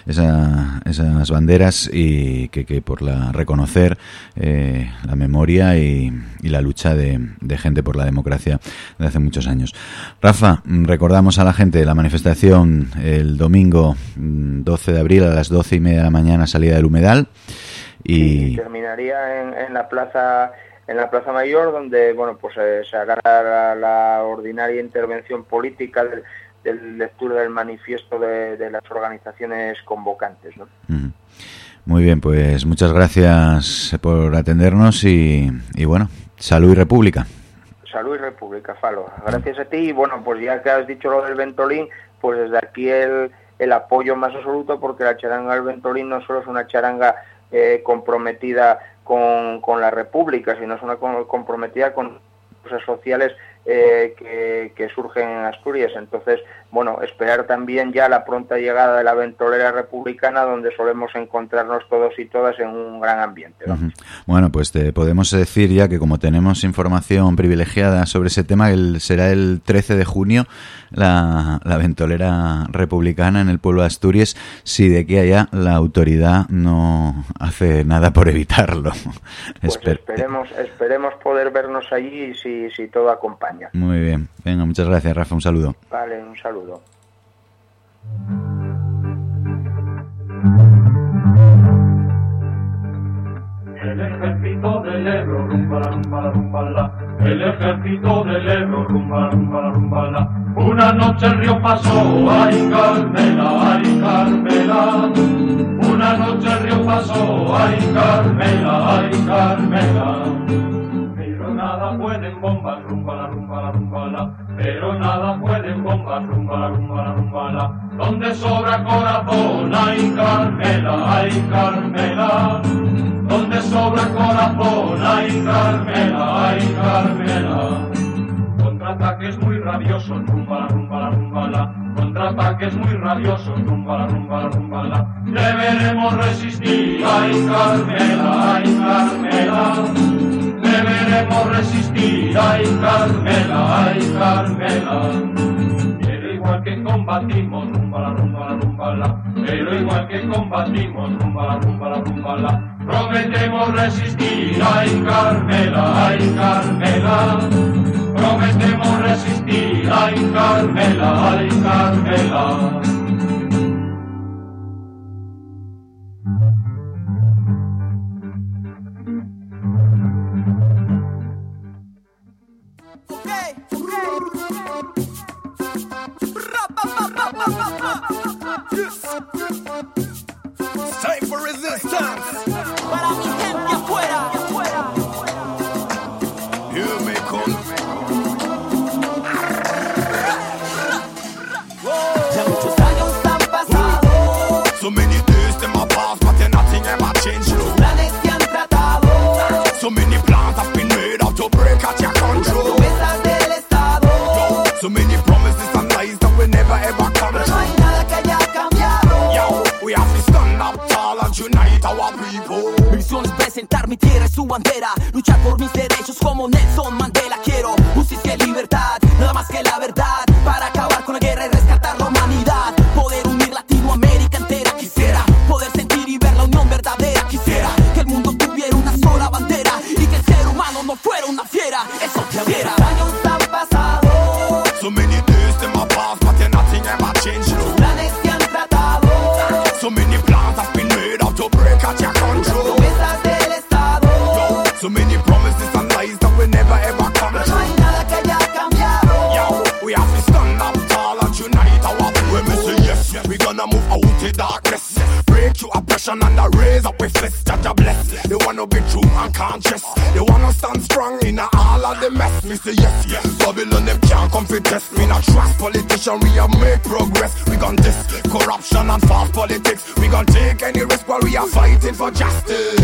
S1: esas banderas, y que por reconocer la memoria y la lucha de gente por la democracia de hace muchos años. Rafa, recordamos a la gente la manifestación el domingo 12 de abril a las 12:30 de la mañana, salida del Humedal, y
S5: terminaría en la Plaza Mayor, donde se hará la ordinaria intervención política del lectura del manifiesto de las organizaciones convocantes, ¿no?
S1: Muy bien, pues muchas gracias por atendernos, y bueno, salud y república.
S5: Salud y república, Falo. Gracias a ti, y bueno, pues ya que has dicho lo del Ventolín, pues desde aquí el apoyo más absoluto, porque la charanga del Ventolín no solo es una charanga comprometida con la República, sino es una comprometida con cosas sociales que surgen en Asturias. Entonces, bueno, esperar también ya la pronta llegada de la ventolera republicana, donde solemos encontrarnos todos y todas en un gran ambiente, ¿no?
S1: Bueno, pues te podemos decir ya que, como tenemos información privilegiada sobre ese tema, será el 13 de junio la ventolera republicana en el pueblo de Asturias, si de aquí a allá la autoridad no hace nada por evitarlo.
S5: Pues esperemos poder vernos allí, si todo acompaña.
S1: Muy bien. Venga, muchas gracias, Rafa. Un saludo.
S5: Vale, un saludo.
S6: El ejército del Ebro, rumba, rumba, rumba, la. El ejército del Ebro, rumba, rumba, rumba, la. Una noche el río pasó, ay Carmela, ay Carmela. Una noche el río pasó, ay Carmela, ay Carmela. Pero nada pueden bombas, rumba, la, rumba, la, rumba, la. Pero nada pueden bombas, rumba, la, rumba, la, rumba, la. Donde sobra corazón, ay Carmela, ay Carmela. Donde sobra corazón, ay Carmela, ay Carmela. Contraataques muy rabiosos, rumba, rumba, rumba, la. Contraataques muy rabiosos, rumba, rumba, rumba, la. Deberemos resistir, ay Carmela, ay Carmela. Deberemos resistir, ay Carmela, ay Carmela. Pero igual que combatimos, rumba, rumba, rumba, la. Pero igual que combatimos, rumba, rumba, rumba, la. Prometemos resistir, ay Carmela, ay Carmela. Prometemos resistir, ay Carmela, ay Carmela.
S2: Ya muchos años han pasado.
S7: So many days them a pass, but then nothing ever change.
S2: Muchos planes que han tratado.
S7: So many plans have been made out to break out your control.
S2: Promesas del Estado.
S7: So many promises and lies that will never ever come
S2: Pero no hay
S7: true.
S2: nada que haya cambiado.
S7: Yo, we have to stand up tall and unite our people.
S2: Mi misión es presentar mi tierra y su bandera, luchar por mis derechos como Nelson Mandela. Quiero justicia y libertad, nada más que la verdad, para acabar con la guerra y rescatar la humanidad. Poder unir Latinoamérica entera. Quisiera poder sentir y ver la unión verdadera. Quisiera que el mundo tuviera una sola bandera y que el ser humano no fuera una fiera. Eso quisiera. Años han pasado.
S7: So many days them a pass, but then nothing ever change.
S2: Los planes que han tratado.
S7: So many plans have been made out to break out your control.
S2: Promesas del Estado.
S7: So many promises and lies that will never ever come
S2: Pero no hay
S7: true.
S2: nada que haya cambiado.
S7: Yo, we have to stand up tall and unite our people. When we say yes, we gonna move out the darkness. Break through oppression and raise up with fist. Jaja bless. They wanna be true and conscious. They wanna stand strong in all of the mess. Me say yes, yes. Babylon them can't come fi test. Me not trust politician. We have make progress. We gon' this corruption and false politics. We gon' take any risk while we are fighting for justice.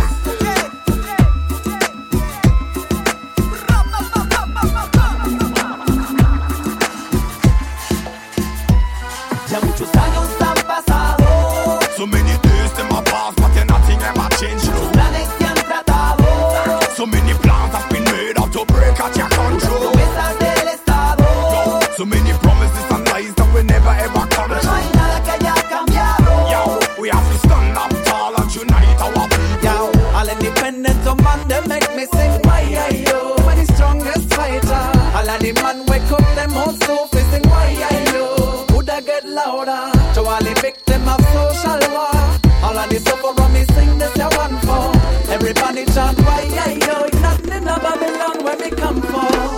S2: Ya muchos años han pasado.
S7: So many days them a pass, but then nothing ever change.
S2: Los planes que han tratado.
S7: So many plans have been made out to break out your control.
S2: Promesas del Estado.
S7: So many promises and lies that will never ever come
S2: Pero no hay
S7: true.
S2: nada que haya cambiado.
S7: Yo, we have to stand up tall and unite our people.
S2: Yo, all independent man, they make me sing. Why are you? I'm the strongest fighter. All of the man wake up them hustle, fi sing. Why are you? Would I get louder? To all the victim of social war. All of the sufferer me sing this ya one for. Everybody chant. Why are you? It's nothing in a Babylon where me come from.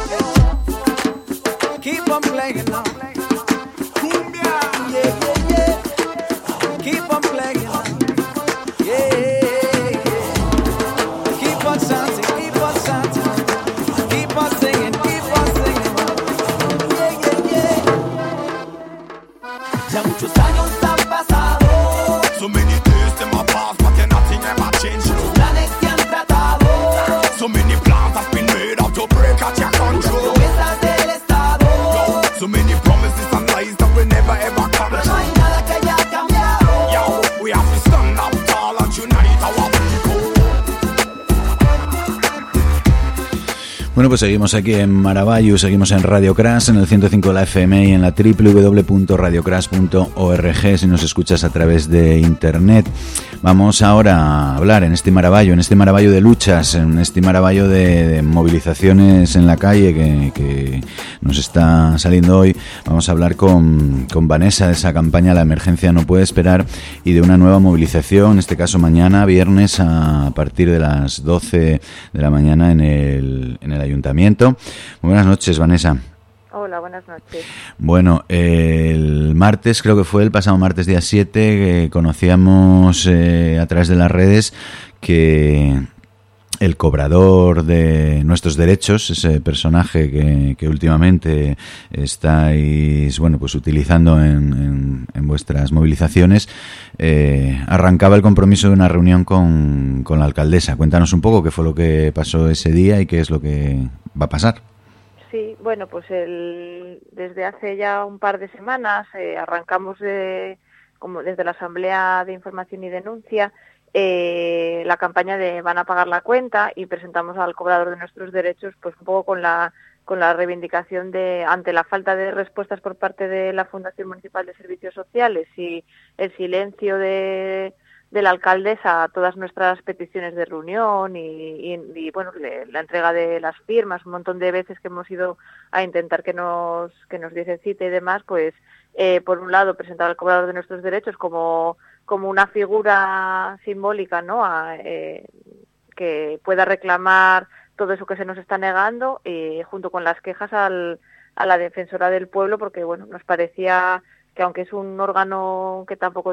S2: Keep on playing on. Yeah, yeah, yeah. Keep on playing on. Yeah, yeah. Keep on chanting, keep on chanting. Keep on singing, keep on singing. Yeah, yeah, yeah. Ya muchos años han pasado.
S7: So many days them a pass, but then nothing ever change.
S2: Planes que han tratado.
S7: So many plans have been made out to break out your control.
S2: Promesas del Estado.
S7: So many promises and lies that will never ever come
S2: Pero no hay
S7: true.
S2: nada que haya cambiado.
S7: Yo, we have to stand up tall and unite our people.
S1: Bueno, pues seguimos aquí en Maravallu, seguimos en Radio Crash, en el 105 de la FM y en la www.radiocrash.org si nos escuchas a través de internet. Vamos ahora a hablar en este Maravallu de luchas, en este Maravallu de movilizaciones en la calle que nos está saliendo hoy. Vamos a hablar con Vanessa de esa campaña La Emergencia No Puede Esperar y de una nueva movilización, en este caso mañana, viernes, a partir de las 12 de la mañana en el Ayuntamiento. Muy buenas noches, Vanessa.
S8: Hola, buenas noches.
S1: Bueno, el martes, creo que fue el pasado martes día 7, conocíamos a través de las redes que el cobrador de nuestros derechos, ese personaje que últimamente estáis, bueno, pues utilizando en vuestras movilizaciones, arrancaba el compromiso de una reunión con la alcaldesa. Cuéntanos un poco qué fue lo que pasó ese día y qué es lo que va a pasar.
S8: Sí, bueno, pues desde hace ya un par de semanas arrancamos como desde la Asamblea de Información y Denuncia la campaña de Van a pagar la cuenta y presentamos al cobrador de nuestros derechos pues un poco con la reivindicación ante la falta de respuestas por parte de la Fundación Municipal de Servicios Sociales y el silencio de la alcaldesa a todas nuestras peticiones de reunión y bueno, la entrega de las firmas, un montón de veces que hemos ido a intentar que nos diese cita y demás, pues por un lado presentar al cobrador de nuestros derechos como una figura simbólica, ¿no? Que pueda reclamar todo eso que se nos está negando, junto con las quejas a la defensora del pueblo, porque bueno, nos parecía que aunque es un órgano que tampoco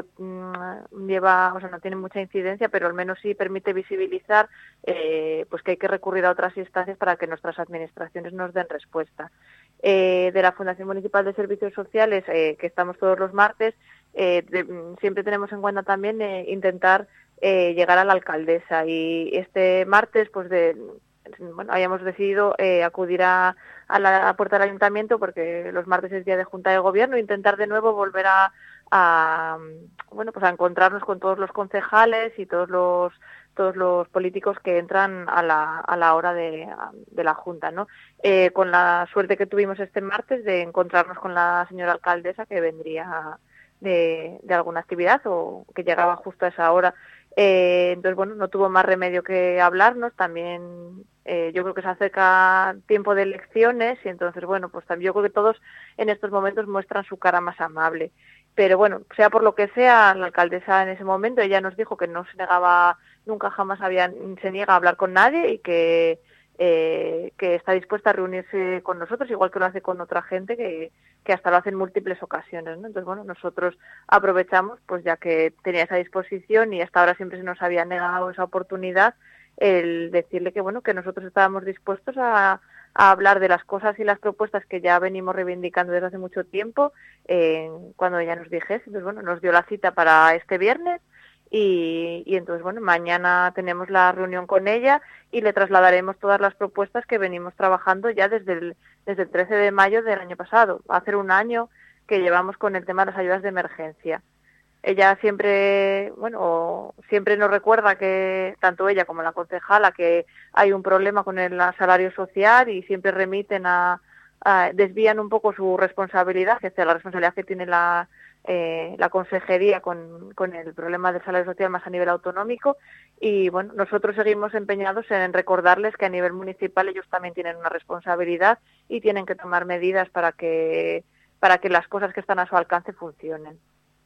S8: no tiene mucha incidencia, pero al menos sí permite visibilizar pues que hay que recurrir a otras instancias para que nuestras administraciones nos den respuesta. de la Fundación Municipal de Servicios Sociales, que estamos todos los martes, siempre tenemos en cuenta también intentar llegar a la alcaldesa. Y este martes, pues habíamos decidido acudir a la puerta del ayuntamiento, porque los martes es día de Junta de Gobierno, e intentar de nuevo volver a encontrarnos con todos los concejales y todos los políticos que entran a la hora de la Junta, ¿no? Con la suerte que tuvimos este martes de encontrarnos con la señora alcaldesa, que vendría de alguna actividad o que llegaba justo a esa hora. Entonces, bueno, no tuvo más remedio que hablarnos. También yo creo que se acerca tiempo de elecciones y entonces, bueno, pues también yo creo que todos en estos momentos muestran su cara más amable. Pero bueno, sea por lo que sea, la alcaldesa en ese momento, ella nos dijo que no se negaba, nunca jamás se niega a hablar con nadie y que está dispuesta a reunirse con nosotros, igual que lo hace con otra gente que hasta lo hace en múltiples ocasiones, ¿no? Entonces, bueno, nosotros aprovechamos, pues ya que tenía esa disposición y hasta ahora siempre se nos había negado esa oportunidad, el decirle que, bueno, que nosotros estábamos dispuestos a hablar de las cosas y las propuestas que ya venimos reivindicando desde hace mucho tiempo, cuando ella nos dijese. Entonces, bueno, nos dio la cita para este viernes y entonces, bueno, mañana tenemos la reunión con ella y le trasladaremos todas las propuestas que venimos trabajando ya desde el 13 de mayo del año pasado. Va a hacer un año que llevamos con el tema de las ayudas de emergencia. Ella siempre nos recuerda, que tanto ella como la concejala, que hay un problema con el salario social y siempre remiten desvían un poco su responsabilidad, que es la responsabilidad que tiene la consejería con el problema del salario social más a nivel autonómico. Y bueno, nosotros seguimos empeñados en recordarles que a nivel municipal ellos también tienen una responsabilidad y tienen que tomar medidas para que las cosas que están a su alcance funcionen.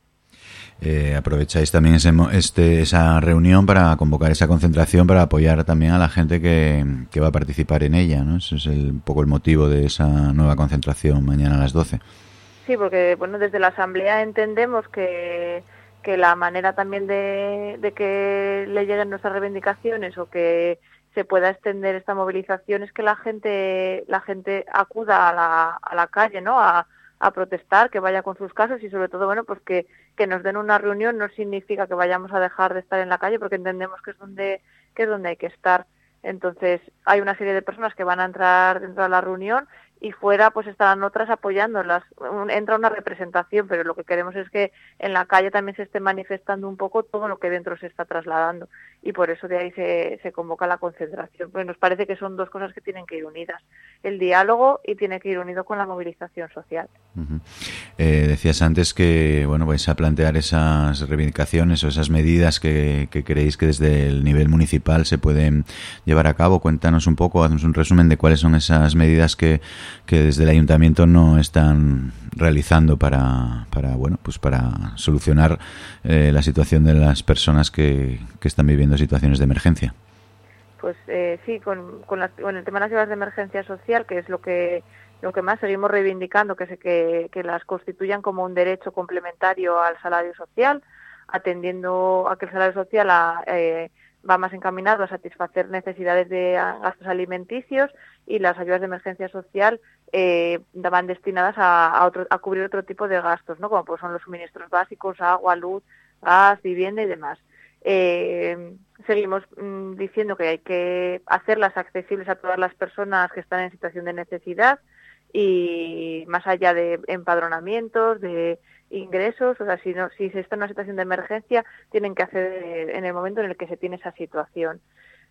S1: Aprovecháis también esa reunión para convocar esa concentración para apoyar también a la gente que va a participar en ella, ¿no? Ese es un poco el motivo de esa nueva concentración mañana a las 12.
S8: Sí, porque bueno, desde la Asamblea entendemos que la manera también de que le lleguen nuestras reivindicaciones o que se pueda extender esta movilización es que la gente acuda a la calle, ¿no? A protestar, que vaya con sus casos y sobre todo, bueno, pues que nos den una reunión no significa que vayamos a dejar de estar en la calle, porque entendemos que es donde hay que estar. Entonces, hay una serie de personas que van a entrar dentro de la reunión y fuera pues estarán otras apoyándolas. Entra una representación, pero lo que queremos es que en la calle también se esté manifestando un poco todo lo que dentro se está trasladando, y por eso de ahí se convoca la concentración, porque nos parece que son dos cosas que tienen que ir unidas, el diálogo y tiene que ir unido con la movilización social.
S1: Uh-huh. Decías antes que bueno, vais a plantear esas reivindicaciones o esas medidas que creéis que desde el nivel municipal se pueden llevar a cabo. Cuéntanos un poco, haznos un resumen de cuáles son esas medidas que desde el ayuntamiento no están realizando para solucionar la situación de las personas que están viviendo situaciones de emergencia.
S8: Pues sí, con el tema de las ayudas de emergencia social, que es lo que más seguimos reivindicando, que las constituyan como un derecho complementario al salario social, atendiendo a que el salario social va más encaminado a satisfacer necesidades de gastos alimenticios, y las ayudas de emergencia social van destinadas a cubrir otro tipo de gastos, ¿no? Como pues son los suministros básicos, agua, luz, gas, vivienda y demás. Seguimos diciendo que hay que hacerlas accesibles a todas las personas que están en situación de necesidad, y más allá de empadronamientos, de ingresos, o sea, si se está en una situación de emergencia, tienen que hacer en el momento en el que se tiene esa situación.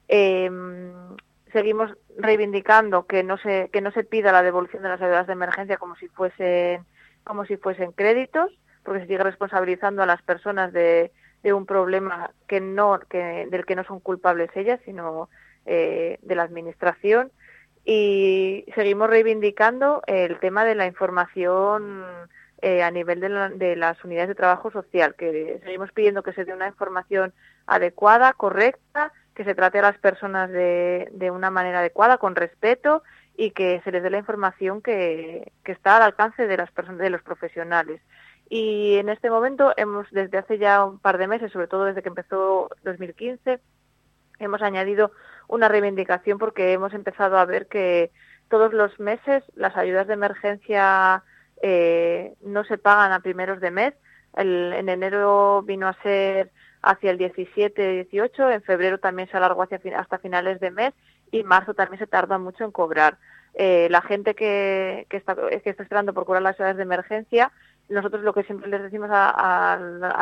S8: Seguimos reivindicando que no se pida la devolución de las ayudas de emergencia como si fuesen créditos, porque se sigue responsabilizando a las personas de un problema del que no son culpables ellas, sino de la administración. Y seguimos reivindicando el tema de la información a nivel de las unidades de trabajo social, que seguimos pidiendo que se dé una información adecuada, correcta, que se trate a las personas de una manera adecuada, con respeto, y que se les dé la información que está al alcance de las personas, de los profesionales. Y en este momento desde hace ya un par de meses, sobre todo desde que empezó 2015, hemos añadido una reivindicación, porque hemos empezado a ver que todos los meses las ayudas de emergencia no se pagan a primeros de mes. En enero vino a ser hacia el 17-18, en febrero también se alargó hasta finales de mes y en marzo también se tarda mucho en cobrar. La gente que está esperando por cobrar las ayudas de emergencia, nosotros lo que siempre les decimos a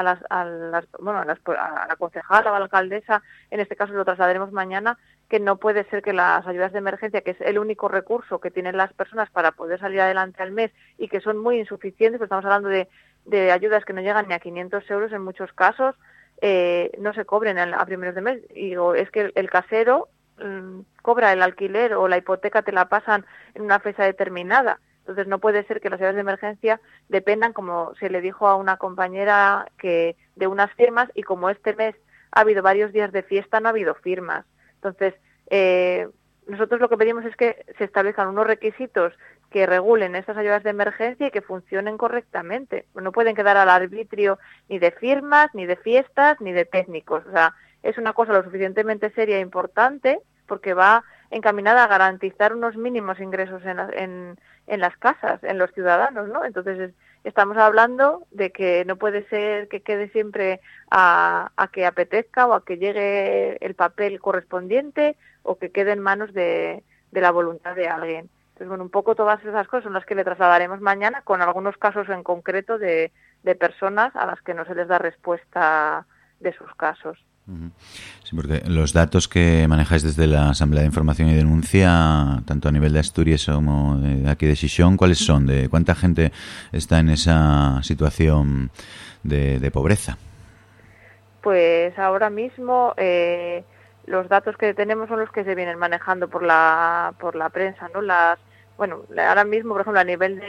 S8: la concejala o a la alcaldesa, en este caso lo trasladaremos mañana, que no puede ser que las ayudas de emergencia, que es el único recurso que tienen las personas para poder salir adelante al mes y que son muy insuficientes, pues estamos hablando de ayudas que no llegan ni a 500 euros en muchos casos, no se cobren a primeros de mes. Y digo, es que el casero cobra el alquiler o la hipoteca, te la pasan en una fecha determinada. Entonces no puede ser que las ayudas de emergencia dependan, como se le dijo a una compañera, que de unas firmas, y como este mes ha habido varios días de fiesta, no ha habido firmas. Entonces, nosotros lo que pedimos es que se establezcan unos requisitos que regulen estas ayudas de emergencia y que funcionen correctamente. No pueden quedar al arbitrio ni de firmas, ni de fiestas, ni de técnicos. O sea, es una cosa lo suficientemente seria e importante porque va encaminada a garantizar unos mínimos ingresos en las casas, en los ciudadanos, ¿no? Entonces estamos hablando de que no puede ser que quede siempre a que apetezca o a que llegue el papel correspondiente o que quede en manos de la voluntad de alguien. Entonces, bueno, un poco todas esas cosas son las que le trasladaremos mañana, con algunos casos en concreto de personas a las que no se les da respuesta de sus casos.
S1: Sí, porque los datos que manejáis desde la Asamblea de Información y Denuncia, tanto a nivel de Asturias como de aquí de Xixón, ¿cuáles son? ¿De cuánta gente está en esa situación de pobreza?
S8: Pues ahora mismo los datos que tenemos son los que se vienen manejando por la prensa, ¿no? Ahora mismo, por ejemplo, a nivel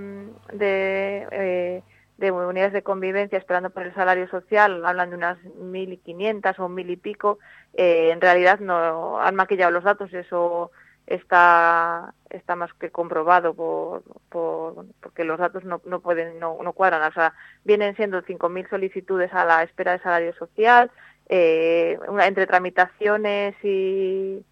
S8: de unidades de convivencia esperando por el salario social, hablan de unas 1.500 o 1.000 y pico. En realidad no han maquillado los datos, eso está más que comprobado porque los datos no cuadran. O sea, vienen siendo 5.000 solicitudes a la espera de salario social, entre tramitaciones y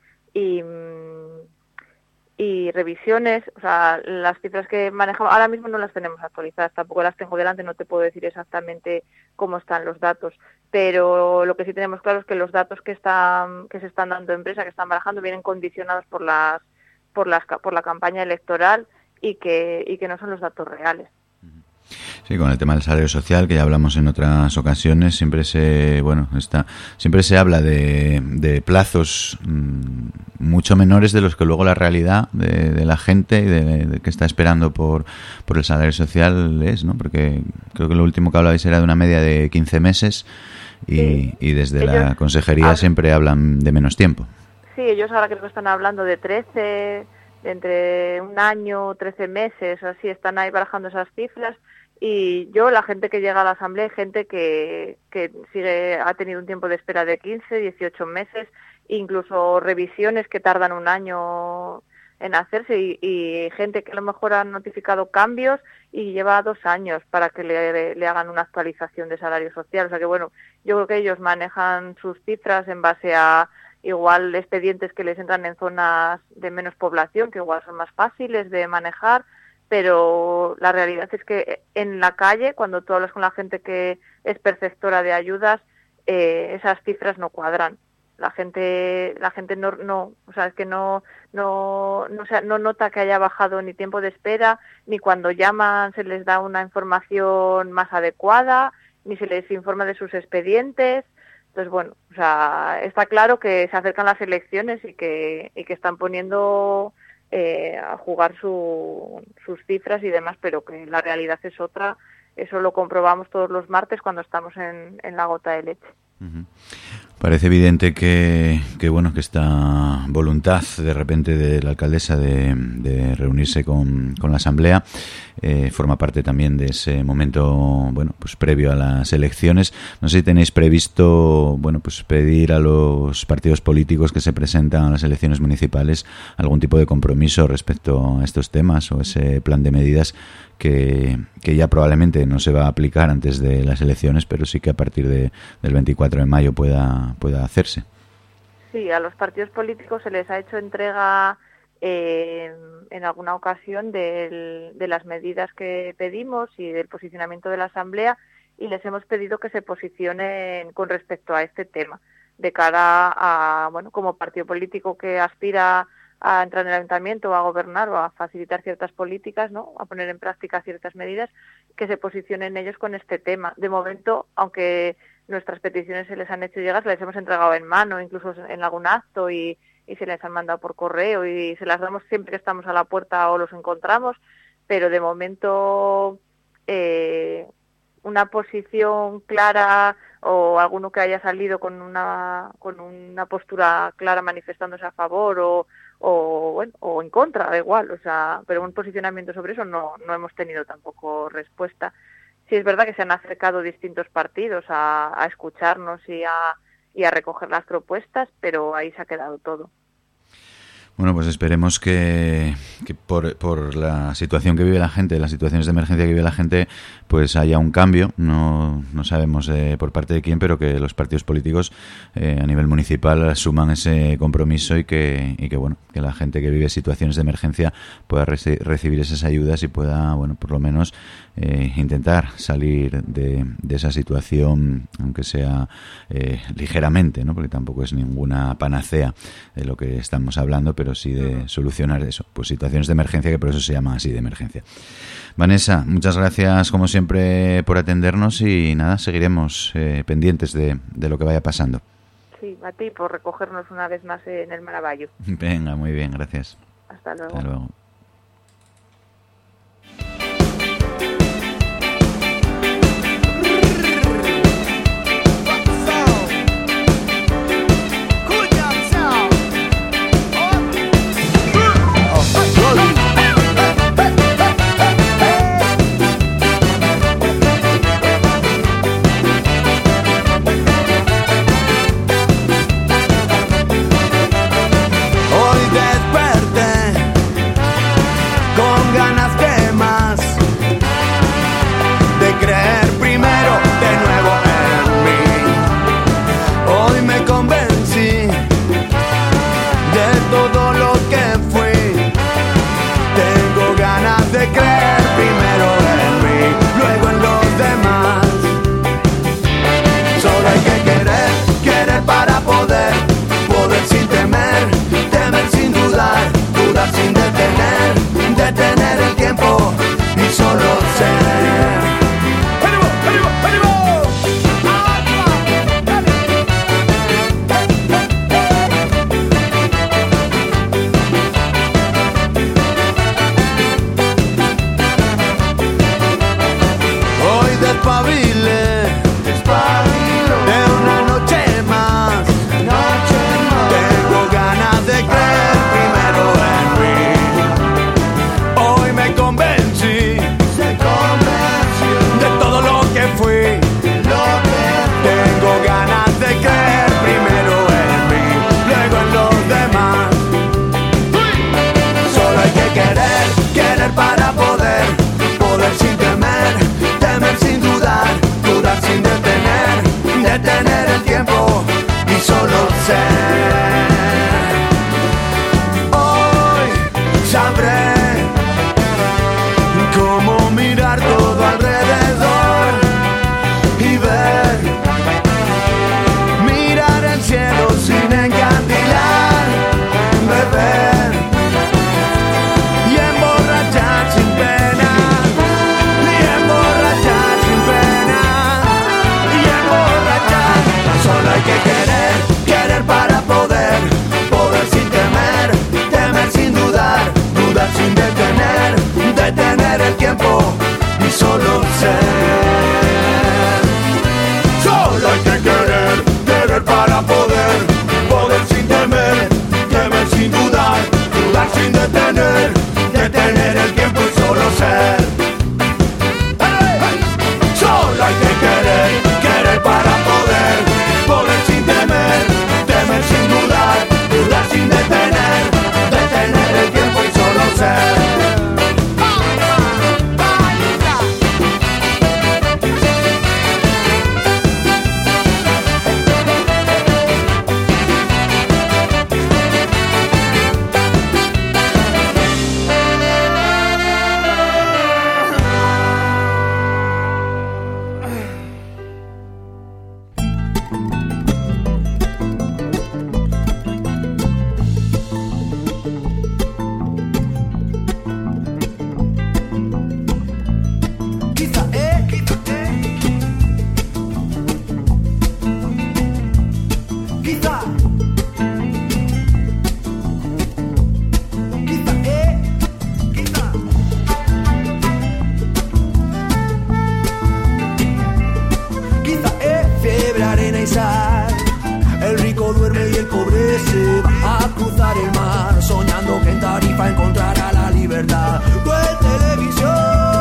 S8: revisiones. O sea, las cifras que manejamos ahora mismo no las tenemos actualizadas, tampoco las tengo delante, no te puedo decir exactamente cómo están los datos, pero lo que sí tenemos claro es que los datos que se están dando empresa, que están barajando, vienen condicionados por la campaña electoral y que no son los datos reales.
S1: Sí, con el tema del salario social, que ya hablamos en otras ocasiones, siempre se habla de plazos mucho menores de los que luego la realidad de la gente y de que está esperando por el salario social es, ¿no? Porque creo que lo último que hablabais era de una media de 15 meses y desde la consejería siempre hablan de menos tiempo.
S8: Sí, ellos ahora creo que están hablando de 13, de entre un año, 13 meses, así están ahí barajando esas cifras. Y la gente que llega a la Asamblea, gente que ha tenido un tiempo de espera de 15, 18 meses, incluso revisiones que tardan un año en hacerse y gente que a lo mejor han notificado cambios y lleva 2 años para que le hagan una actualización de salario social. O sea que bueno, yo creo que ellos manejan sus cifras en base a igual expedientes que les entran en zonas de menos población, que igual son más fáciles de manejar, pero la realidad es que en la calle, cuando tú hablas con la gente que es perceptora de ayudas, esas cifras no cuadran. La gente no, o sea, es que no nota que haya bajado ni tiempo de espera, ni cuando llaman se les da una información más adecuada, ni se les informa de sus expedientes. Entonces, bueno, o sea, está claro que se acercan las elecciones y que están poniendo a jugar sus cifras y demás, pero que la realidad es otra. Eso lo comprobamos todos los martes cuando estamos en la gota de leche.
S1: Uh-huh. Parece evidente que esta voluntad de repente de la alcaldesa de reunirse con la Asamblea forma parte también de ese momento previo a las elecciones. No sé si tenéis previsto pedir a los partidos políticos que se presentan a las elecciones municipales algún tipo de compromiso respecto a estos temas o ese plan de medidas que ya probablemente no se va a aplicar antes de las elecciones, pero sí que a partir del 24 de mayo pueda hacerse.
S8: Sí, a los partidos políticos se les ha hecho entrega en alguna ocasión de las medidas que pedimos y del posicionamiento de la Asamblea, y les hemos pedido que se posicionen con respecto a este tema, de cara a, bueno, como partido político que aspira a entrar en el ayuntamiento o a gobernar o a facilitar ciertas políticas, ¿no?, a poner en práctica ciertas medidas, que se posicionen ellos con este tema. De momento, aunque nuestras peticiones se les han hecho llegar, se les hemos entregado en mano, incluso en algún acto, y se les han mandado por correo, y se las damos siempre que estamos a la puerta o los encontramos, pero de momento una posición clara o alguno que haya salido con una postura clara manifestándose a favor o en contra, da igual, o sea, pero un posicionamiento sobre eso no hemos tenido tampoco respuesta. Sí es verdad que se han acercado distintos partidos a escucharnos y a recoger las propuestas, pero ahí se ha quedado todo.
S1: Bueno, pues esperemos que por la situación que vive la gente, las situaciones de emergencia que vive la gente, pues haya un cambio. No sabemos por parte de quién, pero que los partidos políticos a nivel municipal asuman ese compromiso y que bueno, que la gente que vive situaciones de emergencia pueda recibir esas ayudas y pueda, bueno, por lo menos intentar salir de esa situación, aunque sea ligeramente, ¿no? Porque tampoco es ninguna panacea de lo que estamos hablando, pero sí de solucionar eso, pues situaciones de emergencia, que por eso se llama así, de emergencia. Vanessa, muchas gracias como siempre por atendernos y nada, seguiremos pendientes de lo que vaya pasando.
S8: Sí, a ti por recogernos una vez más en el Maravallo.
S1: Venga, muy bien, gracias.
S8: Hasta luego.
S1: Hasta luego.
S2: Detener el tiempo y solo ser. Hoy despabile de una noche más. Tengo ganas de creer primero en mí. Hoy me convencí de todo lo que fui. Tengo ganas de creer primero en mí, luego en los demás. Solo hay que querer para poder sin temer, temer sin dudar, dudar sin detener el tiempo y solo ser. Hoy sabré cómo mirar todo alrededor y mirar el cielo sin encandilar, beber y emborrachar sin pena, Solo hay que querer para poder sin temer sin dudar, dudar sin detener el tiempo y solo ser. Solo hay que querer para poder sin temer sin dudar, dudar sin detener el tiempo y solo ser. Solo hay que querer para poder sin temer sin dudar, dudar sin detener el tiempo y solo ser. pensar. El rico duerme y el pobre se va a cruzar el mar, soñando que en Tarifa encontrará la libertad. ¡Pues televisión!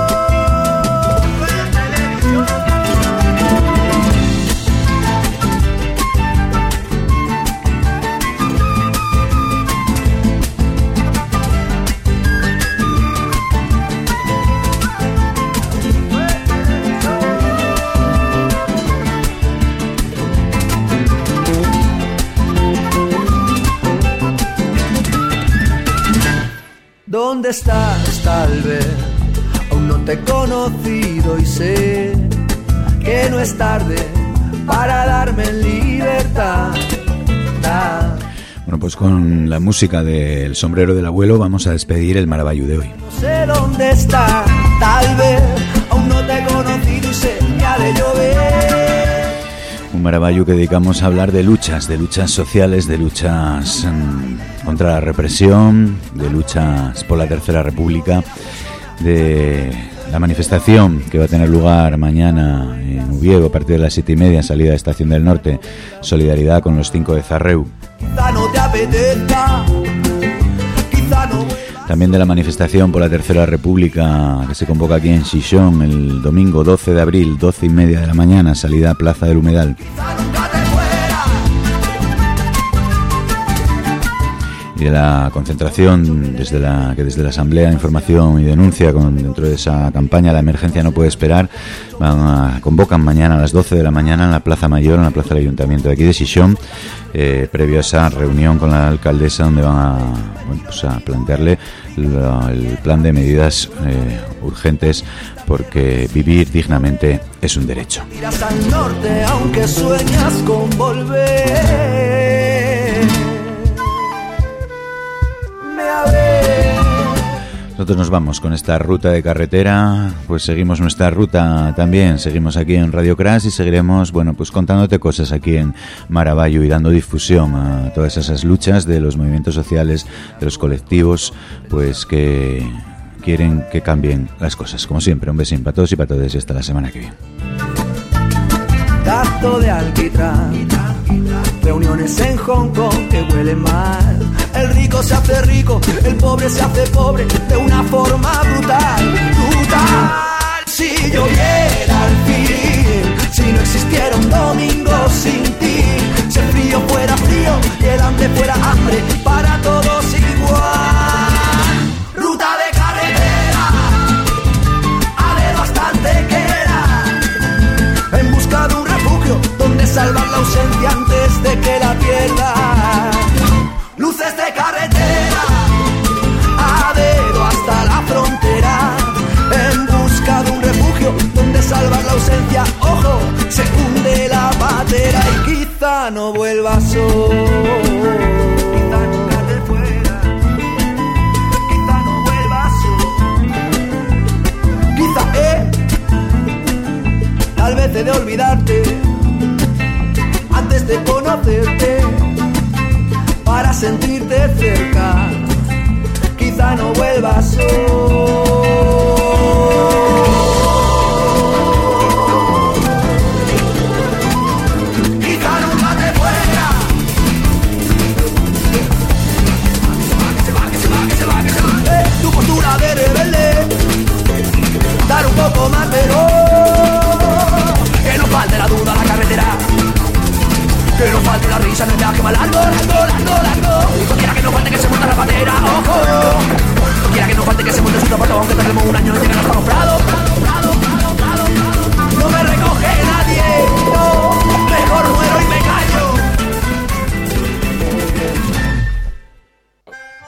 S2: ¡Pues televisión! ¿Dónde estás? Tal vez aún no te he conocido y sé que no es tarde para darme libertad.
S1: Bueno, pues con la música del sombrero del abuelo vamos a despedir el Maravallu de hoy.
S2: No sé dónde estás, tal vez aún no te he conocido y sé que ha de llover.
S1: Un Maravallu que dedicamos a hablar de luchas sociales, de luchas contra la represión, de luchas por la Tercera República, de la manifestación que va a tener lugar mañana en Ubiego a partir de las 7:30, salida de Estación del Norte, solidaridad con los 5 de Zarreu.
S2: Quizá no te apetezca, quizá no.
S1: También de la manifestación por la Tercera República que se convoca aquí en Xixón el domingo 12 de abril, 12:30 de la mañana, salida a Plaza del Humedal. Y de la concentración desde la Asamblea de Información y Denuncia, dentro de esa campaña La Emergencia No Puede Esperar, convocan mañana a las 12 de la mañana en la Plaza Mayor, en la Plaza del Ayuntamiento de aquí de Xixón, previo a esa reunión con la alcaldesa, donde van a plantearle el plan de medidas urgentes, porque vivir dignamente es un derecho.
S2: Miras al norte aunque sueñas con volver.
S1: Nosotros nos vamos con esta ruta de carretera, pues seguimos nuestra ruta también, seguimos aquí en Radio Crash y seguiremos, bueno, pues contándote cosas aquí en Maravallu y dando difusión a todas esas luchas de los movimientos sociales, de los colectivos, pues que quieren que cambien las cosas. Como siempre, un besín para todos y para todas y hasta la semana que viene.
S2: Gato de alquitrán, reuniones en Hong Kong que huelen mal. El rico se hace rico, el pobre se hace pobre de una forma brutal, brutal. Si lloviera al fin, si no existiera un domingo sin ti, si el frío fuera frío y el hambre fuera hambre, para todos igual. Ruta de carretera, a dedo hasta Antequera, en busca de un refugio donde salvar la ausencia antes de que la pierda. Luces de carretera, a dedo hasta la frontera, en busca de un refugio donde salvar la ausencia. Ojo, se hunde la patera y quizá no vuelva solo. Quizá nunca te fuera, quizá no vuelva solo. Quizá, tal vez he de olvidarte antes de conocerte, para sentirte cerca, quizá no vuelvas solo. Quizá nunca te fuera. Tu postura de rebelde, dar un poco más, pero que no falte la duda, la carretera. Que no falte la risa en el viaje más largo, largo, largo, largo. No quiera que no falte que se monte la patera, ojo. No quiera que no falte que se monte su zapato, aunque tardemos un año en llegar hasta los prados.